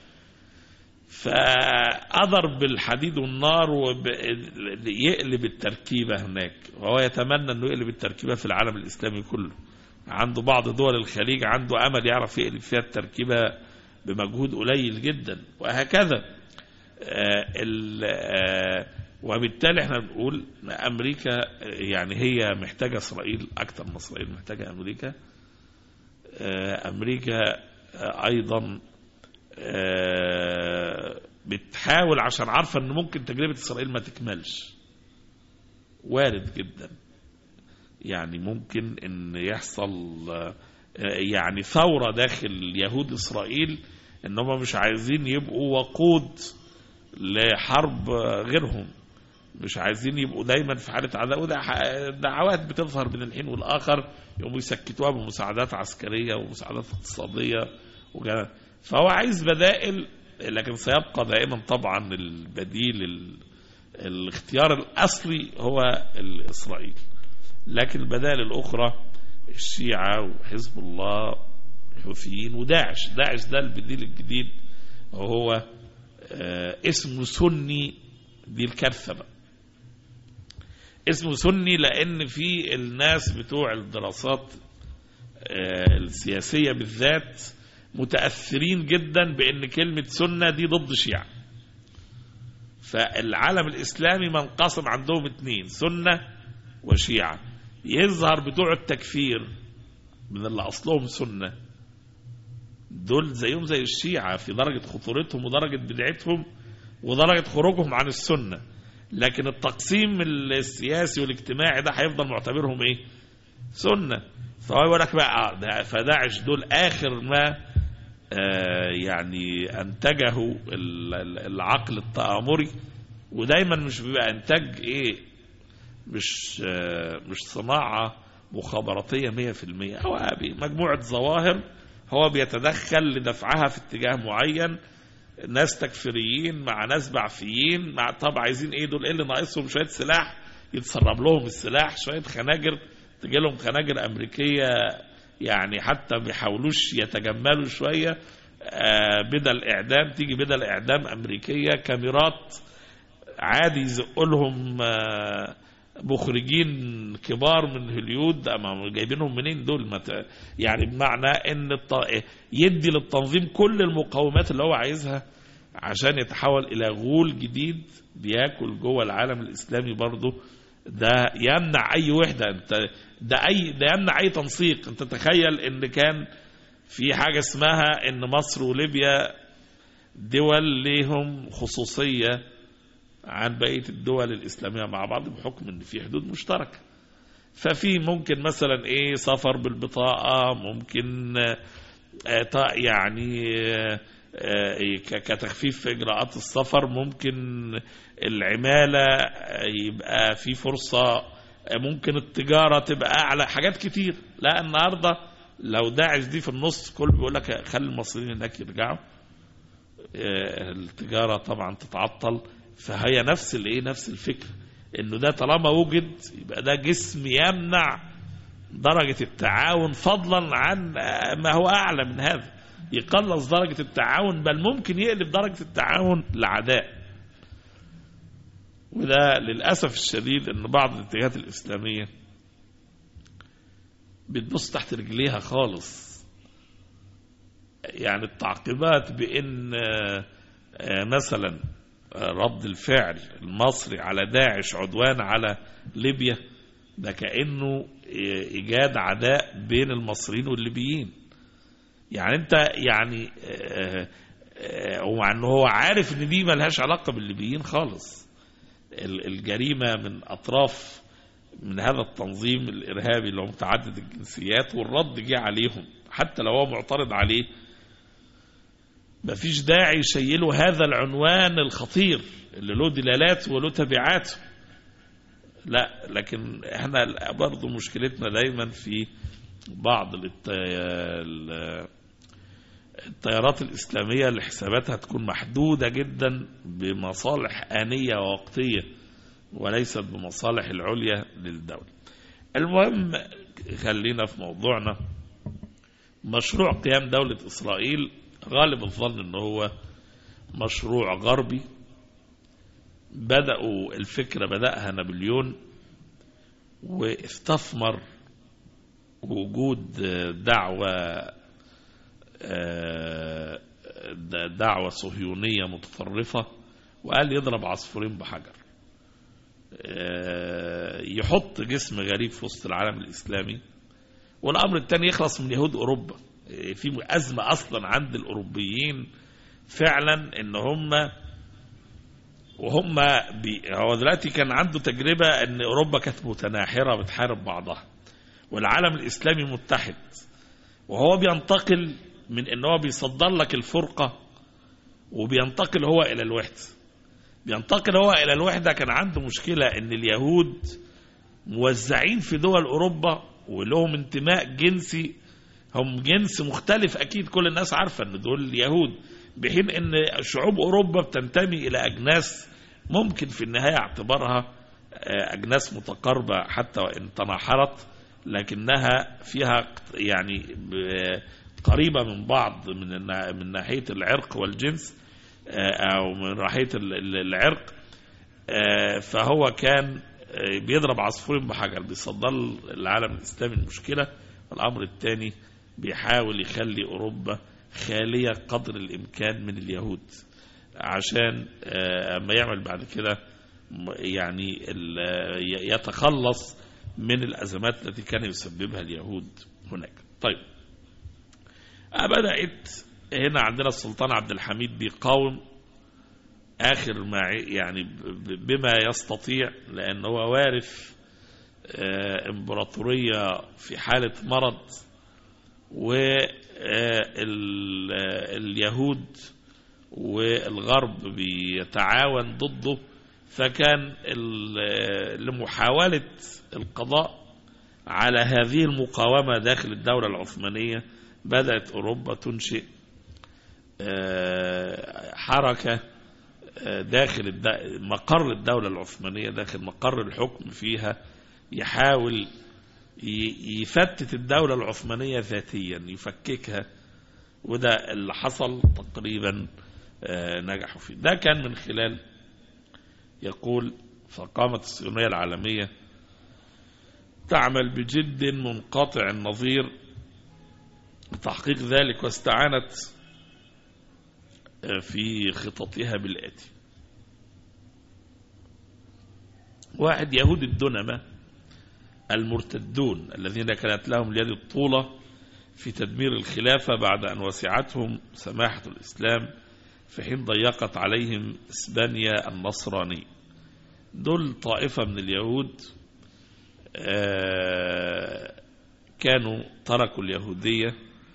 فأضرب بالحديد والنار ويقلب التركيبة هناك، وهو يتمنى أنه يقلب التركيبة في العالم الإسلامي كله. عنده بعض دول الخليج عنده أمل يعرف يقلب فيها التركيبة بمجهود قليل جدا، وهكذا. وبالتالي احنا بنقول أمريكا يعني هي محتاجة إسرائيل أكثر من إسرائيل محتاجة أمريكا. أمريكا أيضا بتحاول عشان عارفة ان ممكن تجربة اسرائيل ما تكملش، وارد جدا، يعني ممكن ان يحصل يعني ثورة داخل يهود اسرائيل، ان هم مش عايزين يبقوا وقود لحرب غيرهم، مش عايزين يبقوا دايما في حالة عداء. وده دعوات بتظهر من الحين والاخر يقوموا يسكتوها بمساعدات عسكرية ومساعدات اقتصادية وكذا. فهو عايز بدائل، لكن سيبقى دائما طبعا البديل الاختيار الأصلي هو إسرائيل، لكن البدائل الأخرى الشيعة وحزب الله الحوثيين وداعش. داعش ده البديل الجديد، وهو اسمه سني، دي الكارثة بقى. اسمه سني لأن في الناس بتوع الدراسات السياسية بالذات متأثرين جدا بأن كلمة سنة دي ضد شيعة، فالعالم الإسلامي منقسم عندهم اتنين، سنة وشيعة. يظهر بتوع التكفير من اللي أصلهم سنة، دول زيهم زي الشيعة في درجة خطورتهم ودرجة بدعتهم ودرجة خروجهم عن السنة، لكن التقسيم السياسي والاجتماعي ده هيفضل معتبرهم سنة. فهو يقول لك بقى فداعش دول آخر ما يعني أنتجه العقل التآمري، ودايما مش بيبقى إنتاج إيه، مش صناعة مخابراتية 100%، هو مجموعة ظواهر هو بيتدخل لدفعها في اتجاه معين. ناس تكفيريين مع ناس بعثيين مع، طب عايزين ايه دول؟ ايه اللي ناقصهم؟ شوية سلاح، يتسرب لهم السلاح. شوية خناجر، تجي لهم خناجر أمريكية، يعني حتى بيحاولوش يتجملوا شوية. بدل إعدام، تيجي بدل إعدام أمريكية كاميرات عادي يزقوا لهم مخرجين كبار من هوليود. جايبينهم منين دول؟ يعني بمعنى ان يدي للتنظيم كل المقومات اللي هو عايزها عشان يتحول الى غول جديد بياكل جوه العالم الاسلامي. برضه ده يمنع اي وحده، ده يمنع اي تنسيق. انت تخيل ان كان في حاجه اسمها ان مصر وليبيا دول لهم خصوصيه عن بقية الدول الإسلامية مع بعض بحكم ان في حدود مشتركة. ففي ممكن مثلا ايه سفر بالبطاقة، ممكن يعني كتخفيف في إجراءات السفر، ممكن العمالة يبقى في فرصة، ممكن التجارة تبقى أعلى، حاجات كتير. لا النهاردة لو داعش دي في النص، كل بيقول لك خلي المصريين هناك يرجعوا، التجارة طبعا تتعطل. فهي نفس نفس الفكر، انه ده طالما وجد يبقى ده جسم يمنع درجة التعاون، فضلا عن ما هو اعلى من هذا، يقلص درجة التعاون، بل ممكن يقلب درجة التعاون لعداء. وده للأسف الشديد ان بعض الاتجاهات الإسلامية بتبص تحت رجليها خالص. يعني التعقيبات بان مثلا رد الفعل المصري على داعش عدوان على ليبيا، ده كأنه إيجاد عداء بين المصريين والليبيين. يعني أنت يعني ومع أنه هو عارف أن دي ملهاش علاقة بالليبيين خالص. الجريمة من أطراف من هذا التنظيم الإرهابي اللي هو متعدد الجنسيات، والرد جه عليهم حتى لو هو معترض عليه، مفيش داعي يشيلوا هذا العنوان الخطير اللي له دلالات وله تبعات. لا، لكن احنا برضو مشكلتنا دايما في بعض التيارات الإسلامية اللي حساباتها تكون محدودة جدا بمصالح آنية ووقتية، وليست بمصالح العليا للدولة. المهم خلينا في موضوعنا. مشروع قيام دولة إسرائيل غالب الظن أنه هو مشروع غربي. الفكرة بدأها نابليون، واستثمر وجود دعوة صهيونية متطرفة، وقال يضرب عصفورين بحجر، يحط جسم غريب في وسط العالم الإسلامي، والأمر الثاني يخلص من يهود أوروبا. في أزمة أصلا عند الأوروبيين فعلا إن هو دلوقتي كان عنده تجربة إن أوروبا كانت متناحرة بتحارب بعضها، والعالم الإسلامي متحد، وهو بينتقل من إن هو بيصدر لك الفرقة وبينتقل هو إلى الوحدة. كان عنده مشكلة إن اليهود موزعين في دول أوروبا ولهم انتماء جنسي، هم جنس مختلف أكيد، كل الناس عارفة أن دول اليهود، بحين أن شعوب أوروبا بتنتمي إلى أجناس ممكن في النهاية اعتبارها أجناس متقاربة حتى وإن تناحرت، لكنها فيها يعني قريبة من بعض من ناحية العرق والجنس، أو من ناحية العرق. فهو كان بيضرب عصفورين بحجر، بيصدر العالم الإسلامي المشكلة. الأمر الثاني بيحاول يخلي أوروبا خالية قدر الإمكان من اليهود، عشان ما يعمل بعد كده يعني يتخلص من الأزمات التي كان يسببها اليهود هناك. طيب، بدأت هنا عندنا السلطان عبد الحميد بيقاوم آخر ما يعني بما يستطيع، لأنه هو وارث إمبراطورية في حالة مرض، اليهود والغرب بيتعاون ضده، فكان لمحاولة القضاء على هذه المقاومة داخل الدولة العثمانية بدأت أوروبا تنشئ حركة داخل مقر الدولة العثمانية، داخل مقر الحكم فيها، يحاول يفتت الدولة العثمانية ذاتيا، يفككها. وده اللي حصل تقريبا، نجحوا فيه. ده كان من خلال، يقول، فقامت الصهيونية العالمية تعمل بجد منقطع النظير لتحقيق ذلك، واستعانت في خططها بالآتي: واحد، يهود الدنمة المرتدون الذين كانت لهم اليد الطولة في تدمير الخلافة بعد أن وسعتهم سماحة الإسلام في حين ضيقت عليهم إسبانيا النصراني. دول طائفة من اليهود كانوا تركوا اليهودية،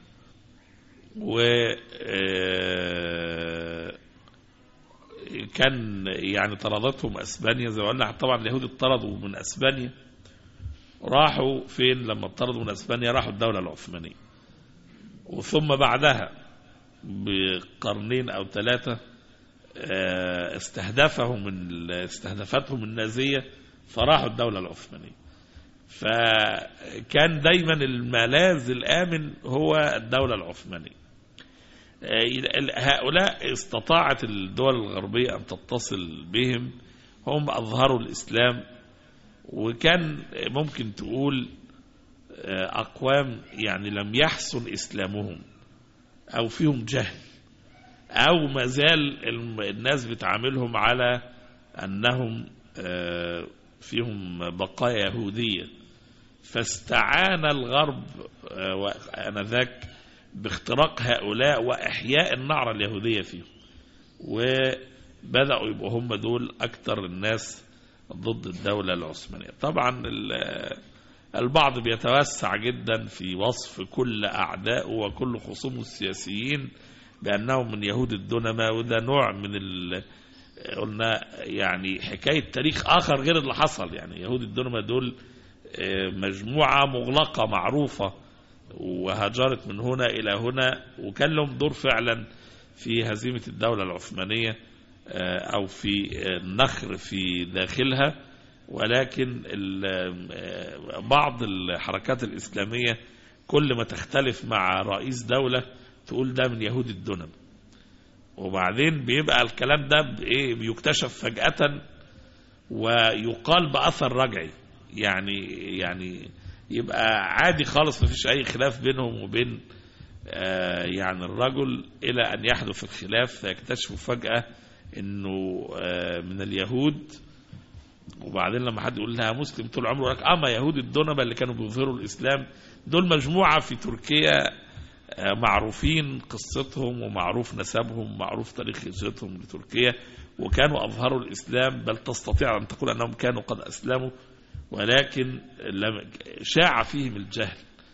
وكان يعني طردتهم أسبانيا زي ما قلنا. طبعا اليهود اطردوا من أسبانيا، راحوا فين لما اطردوا من أسبانيا؟ راحوا الدولة العثمانية. وثم بعدها بقرنين أو 3 استهدفتهم النازية، فراحوا الدولة العثمانية. فكان دايما الملاذ الآمن هو الدولة العثمانية. هؤلاء استطاعت الدول الغربية أن تتصل بهم، هم أظهروا الإسلام، وكان ممكن تقول أقوام يعني لم يحسن إسلامهم أو فيهم جهل، أو ما زال الناس بتعاملهم على أنهم فيهم بقايا يهودية. فاستعان الغرب آنذاك باختراق هؤلاء وإحياء النعرة اليهودية فيهم، وبدأوا يبقوا هم دول أكثر الناس ضد الدولة العثمانية. طبعا البعض بيتوسع جدا في وصف كل أعدائه وكل خصومه السياسيين بأنهم من يهود الدنمة، وده نوع من قلنا يعني حكاية تاريخ آخر غير اللي حصل. يعني يهود الدنمة دول مجموعة مغلقة معروفة وهاجرت من هنا إلى هنا، وكان لهم دور فعلا في هزيمة الدولة العثمانية أو في النخر في داخلها. ولكن بعض الحركات الإسلامية كل ما تختلف مع رئيس دولة تقول ده من يهود الدنمة، وبعدين بيبقى الكلام ده بيكتشف فجأة ويقال بأثر رجعي. يعني يبقى عادي خالص، مفيش أي خلاف بينهم وبين يعني الرجل، إلى أن يحدث الخلاف فيكتشفوا فجأة إنه من اليهود. وبعدين لما حد يقول لها مسلم طول عمره يقول لك أما يهود الدنمة اللي كانوا بيظهروا الإسلام دول مجموعة في تركيا معروفين قصتهم ومعروف نسبهم ومعروف تاريخ هجرتهم لتركيا، وكانوا أظهروا الإسلام، بل تستطيع أن تقول أنهم كانوا قد أسلموا، ولكن شاع فيهم الجهل،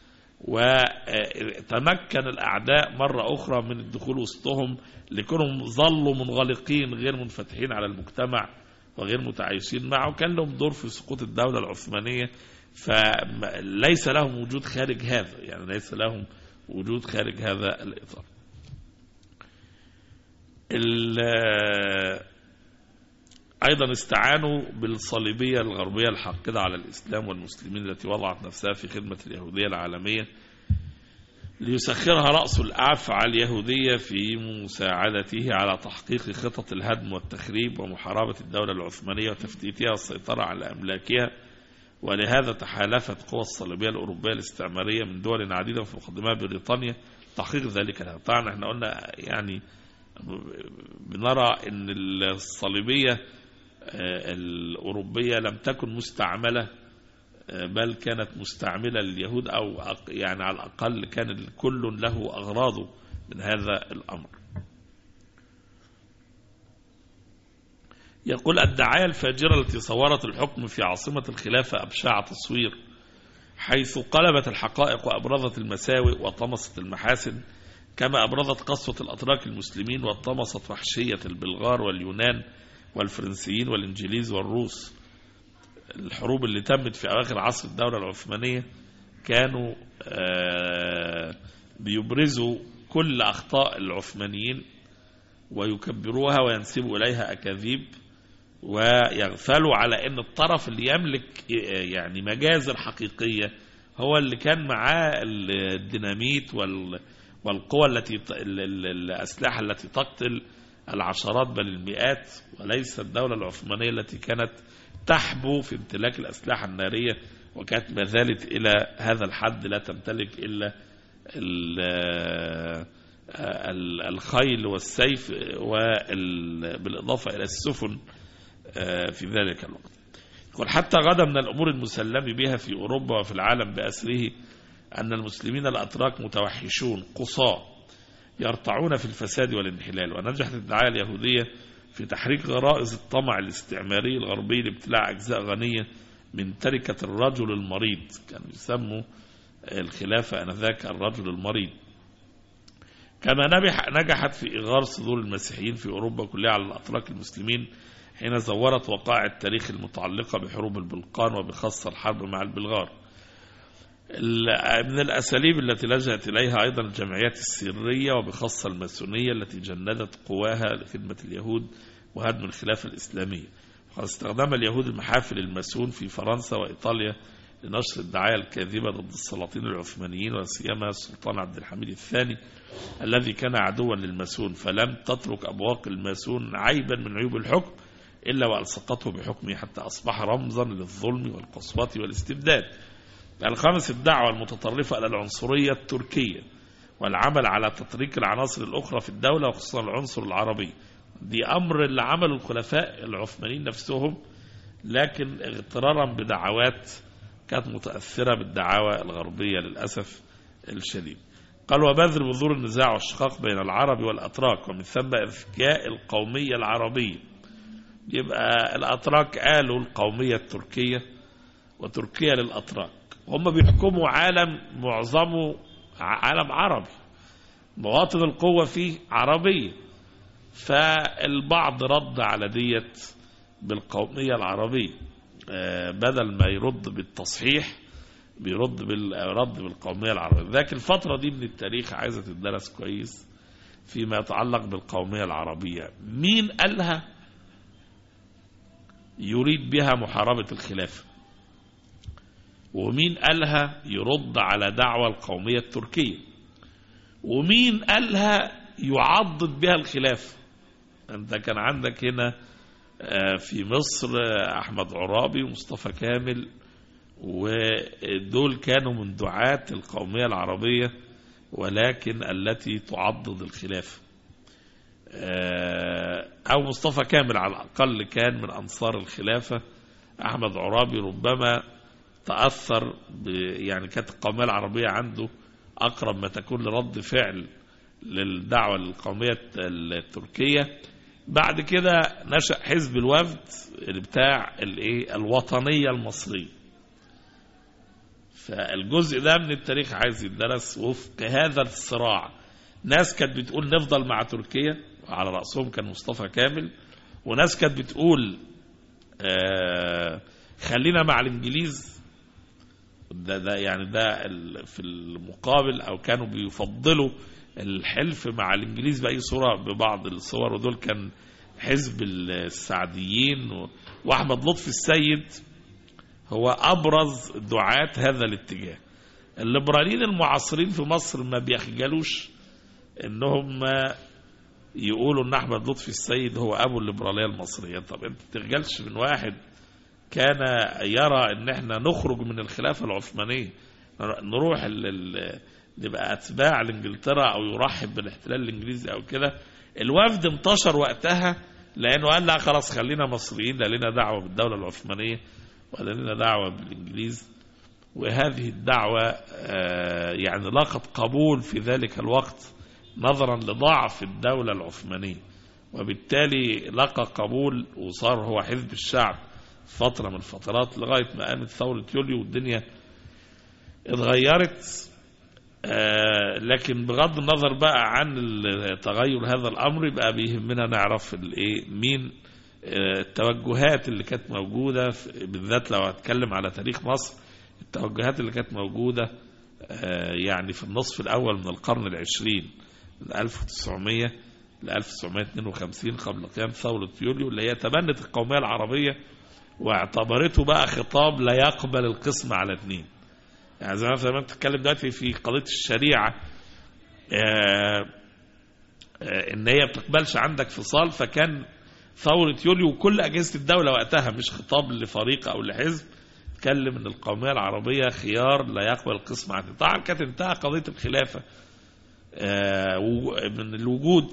وتمكن الأعداء مرة أخرى من الدخول وسطهم لكونهم ظلوا منغلقين غير منفتحين على المجتمع وغير متعايشين معه. كان لهم دور في سقوط الدولة العثمانية، فليس لهم وجود خارج هذا، يعني ليس لهم وجود خارج هذا الإطار. أيضا استعانوا بالصليبية الغربية الحاقدة على الإسلام والمسلمين التي وضعت نفسها في خدمة اليهودية العالمية ليسخرها رأس الأعفى اليهودية في مساعدته على تحقيق خطط الهدم والتخريب ومحاربة الدولة العثمانية وتفتيتها والسيطرة على أملاكها. ولهذا تحالفت قوى الصليبية الأوروبية الاستعمارية من دول عديدة في مقدمها بريطانيا تحقيق ذلك. طبعا احنا قلنا يعني بنرى ان الصليبية الأوروبية لم تكن مستعملة، بل كانت مستعملة لليهود، أو يعني على الأقل كان كل له أغراضه من هذا الأمر. يقول الدعاية الفاجرة التي صورت الحكم في عاصمة الخلافة أبشع تصوير حيث قلبت الحقائق وأبرزت المساوئ وطمست المحاسن، كما أبرزت قسوة الأتراك المسلمين وطمست وحشية البلغار واليونان والفرنسيين والإنجليز والروس. الحروب اللي تمت في أواخر عصر الدولة العثمانية كانوا بيبرزوا كل أخطاء العثمانيين ويكبروها وينسبوا إليها أكاذيب، ويغفلوا على أن الطرف اللي يملك يعني مجازر حقيقية هو اللي كان معاه الديناميت والقوى الأسلحة التي تقتل العشرات بل المئات، وليس الدولة العثمانية التي كانت تحبو في امتلاك الأسلحة النارية، وكانت ما زالت إلى هذا الحد لا تمتلك إلا الخيل والسيف بالإضافة إلى السفن في ذلك الوقت. يقول حتى غدا من الأمور المسلم بها في أوروبا وفي العالم بأسره أن المسلمين الأتراك متوحشون قصاة يرتعون في الفساد والانحلال، ونجحت الدعاية اليهودية في تحريك غرائز الطمع الاستعماري الغربي لابتلاع أجزاء غنية من تركة الرجل المريض. كانوا يسموا الخلافة أنذاك الرجل المريض. كما نجحت في إغار صدور المسيحيين في أوروبا كلها على الأتراك المسلمين حين زورت وقائع التاريخ المتعلقة بحروب البلقان وبخاصة الحرب مع البلغار. من الأساليب التي لجأت إليها أيضا الجمعيات السرية وبخاصة الماسونية التي جندت قواها لخدمة اليهود وهدم الخلافة الإسلامية. وقد استخدم اليهود المحافل الماسون في فرنسا وإيطاليا لنشر الدعاية الكاذبة ضد السلاطين العثمانيين، وسيما السلطان عبد الحميد الثاني الذي كان عدوا للماسون، فلم تترك أبواق الماسون عيبا من عيوب الحكم إلا وألصقته بحكمه حتى أصبح رمزا للظلم والقسوة والاستبداد. الخامس الدعوة المتطرفة إلى العنصرية التركية والعمل على تطريق العناصر الأخرى في الدولة وخصوصا العنصر العربي. دي أمر اللي عمله الخلفاء العثمانيين نفسهم، لكن اغترارا بدعوات كانت متأثرة بالدعاوى الغربية للأسف الشديد. قال وبذر بذور النزاع والشقاق بين العرب والأتراك، ومن ثم إذكاء القومية العربية. يبقى الأتراك قالوا القومية التركية وتركيا للأتراك، هم بيحكموا عالم معظمه عالم عربي، مواطن القوة فيه عربية، فالبعض رد على ديت بالقومية العربية بدل ما يرد بالتصحيح بيرد بالقومية العربية. ذاك الفترة دي من التاريخ عايزة تدرس كويس فيما يتعلق بالقومية العربية. مين قالها يريد بها محاربة الخلافة، ومين قالها يرد على دعوى القومية التركية، ومين قالها يعضد بها الخلافة. انت كان عندك هنا في مصر أحمد عرابي ومصطفى كامل، ودول كانوا من دعاة القومية العربية ولكن التي تعضد الخلافة، أو مصطفى كامل على الأقل كان من أنصار الخلافة. أحمد عرابي ربما تأثر يعني كانت القومية العربية عنده أقرب ما تكون لرد فعل للدعوة للقومية التركية. بعد كده نشأ حزب الوفد بتاع الوطنية المصرية. فالجزء ده من التاريخ عايز يدرس وفق هذا الصراع. ناس كانت بتقول نفضل مع تركيا وعلى رأسهم كان مصطفى كامل، وناس كانت بتقول خلينا مع الإنجليز. ده يعني ده في المقابل، أو كانوا بيفضلوا الحلف مع الإنجليز بأي صورة ببعض الصور، ودول كان حزب السعديين. وأحمد لطفي السيد هو أبرز دعاة هذا الاتجاه. الليبراليين المعاصرين في مصر ما بيخجلوش إنهم يقولوا إن أحمد لطفي السيد هو أبو الليبرالية المصرية. طب أنت تخجلش من واحد كان يرى إن احنا نخرج من الخلافة العثمانية نروح نبقى أتباع لإنجلترا أو يرحب بالاحتلال الإنجليزي أو كده. الوفد انتشر وقتها لأنه قال لا خلاص خلينا مصريين، لا لنا دعوة بالدولة العثمانية ولا لنا دعوة بالإنجليز. وهذه الدعوة يعني لاقت قبول في ذلك الوقت نظرا لضعف الدولة العثمانية، وبالتالي لقى قبول وصار هو حزب الشعب فترة من الفترات لغاية ما قامت ثورة يوليو والدنيا اتغيرت. لكن بغض النظر بقى عن تغير هذا الأمر، يبقى بيهمنا نعرف مين التوجهات اللي كانت موجودة، بالذات لو هتكلم على تاريخ مصر، التوجهات اللي كانت موجودة يعني في النصف الأول من القرن العشرين من 1900 ل 1952 قبل قيام ثورة يوليو، اللي هي تبنت القومية العربية واعتبرته بقى خطاب لا يقبل القسم على اثنين. يعني زي ما بتتكلم دلوقتي في قضية الشريعة ان هي بتقبلش عندك فصال، فكان ثورة يوليو وكل أجهزة الدولة وقتها مش خطاب لفريق أو لحزب، تكلم ان القومية العربية خيار لا يقبل القسم عن اثنين. طبعا كانت انتهى قضية الخلافة من الوجود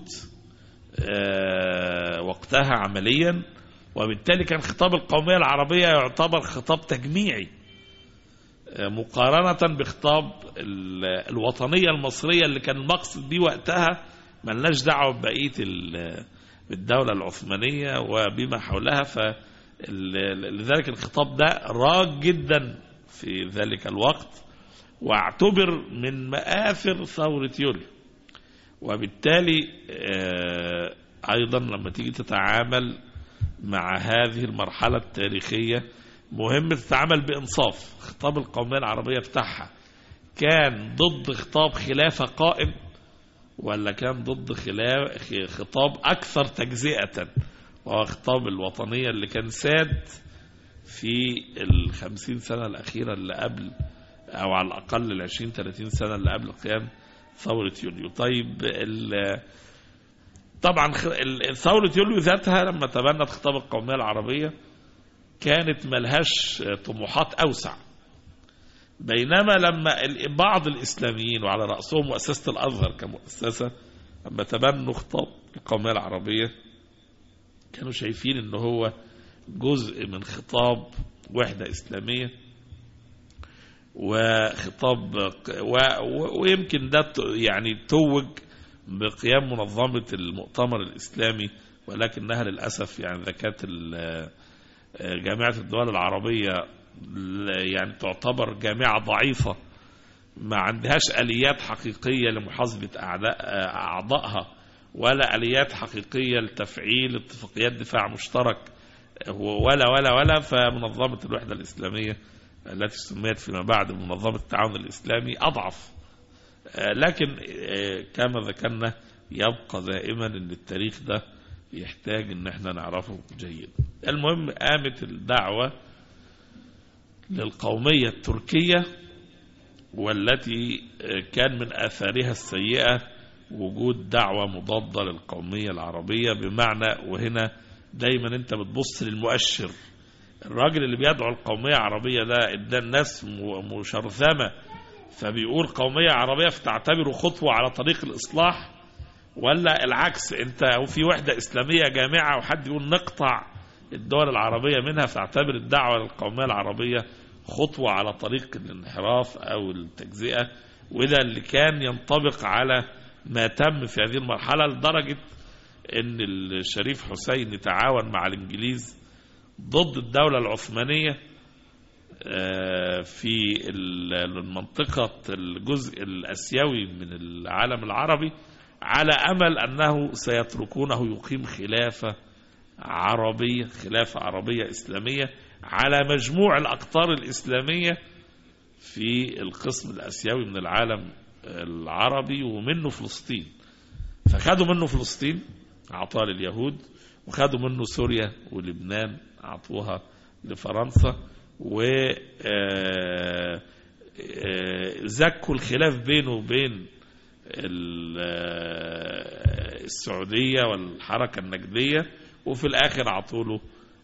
وقتها عمليا، وبالتالي كان خطاب القومية العربية يعتبر خطاب تجميعي مقارنة بخطاب الوطنية المصرية اللي كان المقصد بيه وقتها ملناش دعوة ببقية الدولة العثمانية وبما حولها. فلذلك الخطاب ده راج جدا في ذلك الوقت، واعتبر من مآثر ثورة يوليو. وبالتالي أيضا لما تيجي تتعامل مع هذه المرحلة التاريخية مهم تتعامل بإنصاف. خطاب القومية العربية بتاعها كان ضد خطاب خلافة قائم، ولا كان ضد خطاب أكثر تجزئة، وهو خطاب الوطنية اللي كان ساد في 50 سنة الأخيرة اللي قبل، أو على الأقل 20-30 سنة اللي قبل قيام ثورة يوليو. طيب طبعا ثورة يوليو ذاتها لما تبنت خطاب القومية العربية كانت ملهاش طموحات أوسع، بينما لما بعض الإسلاميين وعلى رأسهم مؤسسة الأزهر كمؤسسة لما تبنوا خطاب القومية العربية كانوا شايفين إنه هو جزء من خطاب وحدة إسلامية وخطاب ويمكن ده يعني توج بقيام منظمة المؤتمر الإسلامي، ولكنها للأسف يعني ذكاة جامعة الدول العربية يعني تعتبر جامعة ضعيفة ما عندهاش آليات حقيقية لمحاسبة أعضائها ولا آليات حقيقية لتفعيل اتفاقيات دفاع مشترك ولا. فمنظمة الوحدة الإسلامية التي سميت فيما بعد منظمة التعاون الإسلامي أضعف. لكن كما ذكرنا يبقى دائما أن التاريخ ده يحتاج أن احنا نعرفه جيدا. المهم قامت الدعوة للقومية التركية، والتي كان من آثارها السيئة وجود دعوة مضادة للقومية العربية، بمعنى وهنا دايما انت بتبص للمؤشر. الراجل اللي بيدعو القومية العربية ده الناس مشرذمة، فبيقول قومية عربية فتعتبره خطوة على طريق الإصلاح، ولا العكس انت في وحدة إسلامية جامعة وحد يقول نقطع الدول العربية منها فاعتبر الدعوة للقومية العربية خطوة على طريق الانحراف أو التجزئة. وده اللي كان ينطبق على ما تم في هذه المرحلة، لدرجة ان الشريف حسين تعاون مع الإنجليز ضد الدولة العثمانية في المنطقة الجزء الأسيوي من العالم العربي، على أمل أنه سيتركونه يقيم خلافة عربية إسلامية على مجموع الأقطار الإسلامية في القسم الأسيوي من العالم العربي ومنه فلسطين. فخدوا منه فلسطين أعطوها لليهود، وخدوا منه سوريا ولبنان أعطوها لفرنسا، وزكوا الخلاف بينه وبين السعودية والحركة النجدية، وفي الآخر عطوله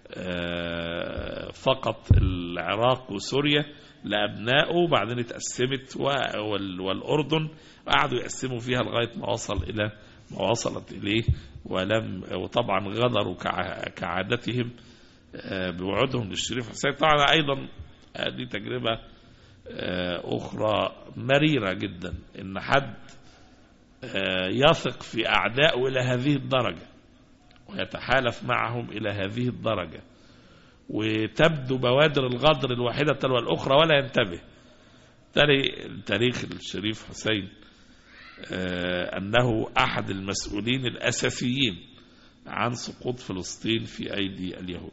فقط العراق وسوريا لأبنائه، وبعدين اتقسمت والأردن قعدوا يقسموا فيها لغاية ما وصلت إليه، وطبعا غدروا كعادتهم بوعودهم للشريف حسين. طبعا أيضا دي تجربة أخرى مريرة جدا، إن حد يثق في أعدائه إلى هذه الدرجة ويتحالف معهم إلى هذه الدرجة، وتبدو بوادر الغدر الواحدة والأخرى ولا ينتبه. تاريخ الشريف حسين أنه أحد المسؤولين الأساسيين عن سقوط فلسطين في أيدي اليهود.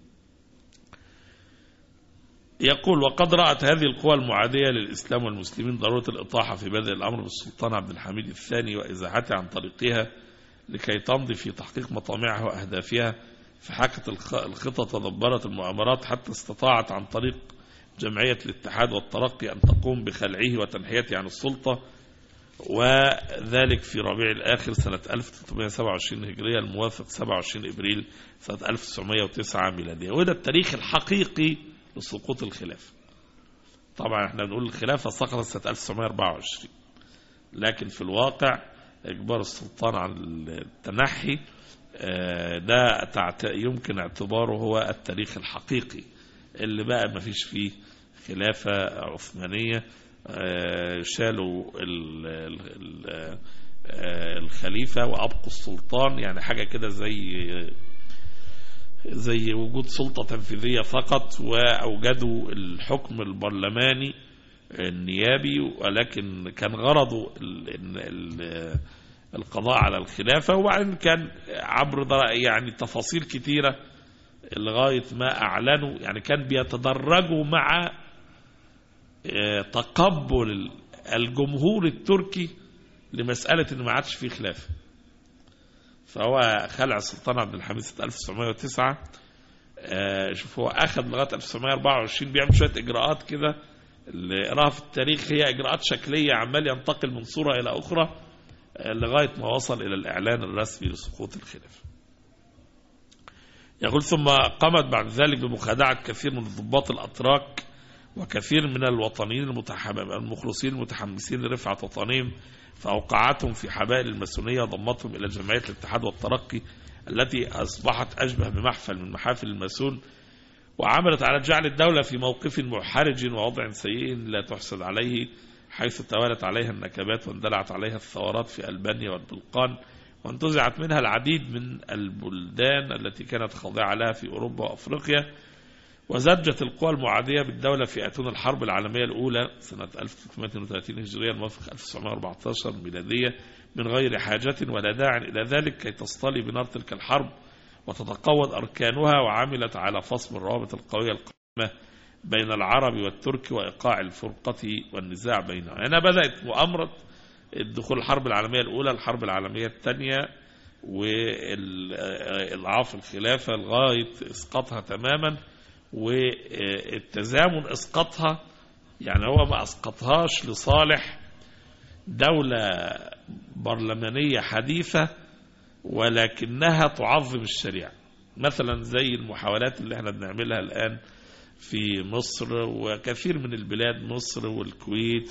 يقول: وقد رأت هذه القوى المعادية للإسلام والمسلمين ضرورة الإطاحة في بدء الأمر بالسلطان عبد الحميد الثاني وإزاحته عن طريقها لكي تمضي في تحقيق مطامعها وأهدافها، فحكت الخطط ودبرت المؤامرات حتى استطاعت عن طريق جمعية الاتحاد والترقي أن تقوم بخلعه وتنحيته عن السلطة، وذلك في ربيع الآخر سنة 1327 هجرية الموافق 27 إبريل سنة 1909 ميلادية. وده التاريخ الحقيقي لسقوط الخلافة. طبعا احنا بنقول الخلافة سقطت سنة 1924، لكن في الواقع إجبار السلطان عن التنحي ده يمكن اعتباره هو التاريخ الحقيقي اللي بقى ما فيش فيه خلافة عثمانية. شالوا الخليفة وأبقوا السلطان، يعني حاجة كده زي وجود سلطة تنفيذية فقط، وأوجدوا الحكم البرلماني النيابي، ولكن كان غرضه القضاء على الخلافة. وبعدين كان عبر يعني تفاصيل كتيرة لغاية ما أعلنوا، يعني كان بيتدرجوا مع تقبل الجمهور التركي لمسألة إنه ما عادش فيه خلافة. فهو خلع السلطان عبد الحميد سنة 1909. شوف هو أخذ لغاية 1924 بيعمل شوية إجراءات كده اللي قراها في التاريخ هي إجراءات شكلية، عمال ينتقل من صورة إلى أخرى لغاية ما وصل إلى الإعلان الرسمي لسقوط الخلافة. يقول: ثم قامت بعد ذلك بمخادعة كثير من الضباط الأتراك وكثير من الوطنيين المخلصين المتحمسين لرفعة وطنهم، فأوقعتهم في حبائل الماسونية وضمتهم إلى جمعية الاتحاد والترقي التي أصبحت أشبه بمحفل من محافل الماسون، وعملت على جعل الدولة في موقف محرج ووضع سيء لا تحسد عليه، حيث توالت عليها النكبات واندلعت عليها الثورات في ألبانيا والبلقان، وانتزعت منها العديد من البلدان التي كانت خاضعة لها في أوروبا وأفريقيا. وزجت القوى المعادية بالدولة في أتون الحرب العالمية الأولى سنة 1332 هجرية الموافق 1914 ميلادية من غير حاجة ولا داع إلى ذلك كي تصطلي بنار تلك الحرب وتتقوض أركانها، وعملت على فصل الروابط القوية القائمة بين العرب والترك وإيقاع الفرقة والنزاع بينهم. هنا بدأت مؤامرة الدخول الحرب العالمية الأولى، الحرب العالمية الثانية، والإضعاف الخلافة لغاية إسقاطها تماما، والتزامن إسقاطها يعني هو ما أسقطهاش لصالح دولة برلمانية حديثة ولكنها تعظم الشريعة، مثلا زي المحاولات اللي احنا بنعملها الآن في مصر وكثير من البلاد، مصر والكويت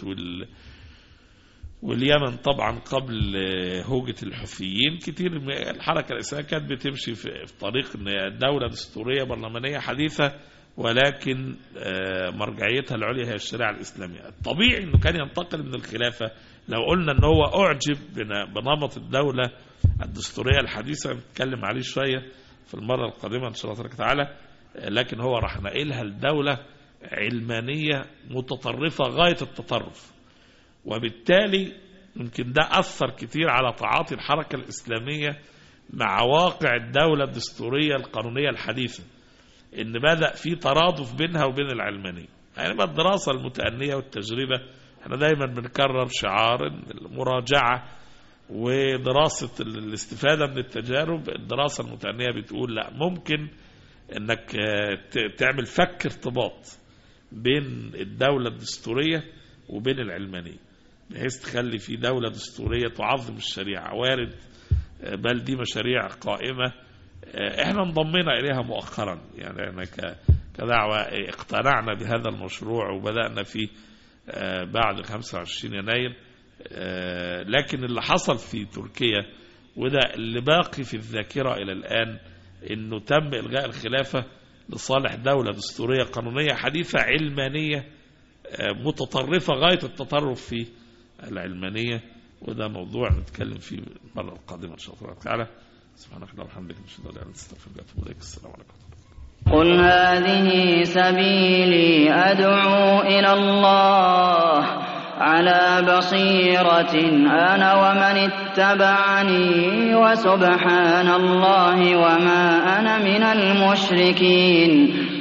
واليمن طبعا قبل هوجة الحوثيين. كتير من الحركة الإسلامية كانت بتمشي في طريق ان دولة دستورية برلمانية حديثة ولكن مرجعيتها العليا هي الشريعة الإسلامية. الطبيعي انه كان ينتقل من الخلافة لو قلنا ان هو أعجب بنمط الدولة الدستورية الحديثة، نتكلم عليه شوية في المرة القادمة إن شاء الله تعالى، لكن هو راح نقلها لدولة علمانية متطرفة غاية التطرف، وبالتالي يمكن ده أثر كتير على تعاطي الحركة الإسلامية مع واقع الدولة الدستورية القانونية الحديثة، إن بدأ في ترادف بينها وبين العلمانية. يعني ما الدراسة المتأنية والتجربة، احنا دايما بنكرر شعار المراجعة ودراسة الاستفادة من التجارب. الدراسة المتأنية بتقول لا، ممكن انك تعمل فك ارتباط بين الدولة الدستورية وبين العلمانية بحيث تخلي في دولة دستورية تعظم الشريعة، وارد بل دي مشاريع قائمة احنا انضمينا اليها مؤخرا، يعني احنا كدعوة اقتنعنا بهذا المشروع وبدأنا فيه بعد 25 يناير. لكن اللي حصل في تركيا وده اللي باقي في الذاكرة إلى الآن، إنه تم إلغاء الخلافة لصالح دولة دستورية قانونية حديثة علمانية متطرفة غاية التطرف في العلمانية، وده موضوع نتكلم فيه المرة القادمة إن شاء الله تعالى. سبحانك اللهم وبحمدك نشهد أن لا إله إلا أنت نستغفرك ونتوب إليك. السلام عليكم.
قل هذه سبيلي أدعو إلى الله على بصيرة أنا ومن اتبعني وسبحان الله وما أنا من المشركين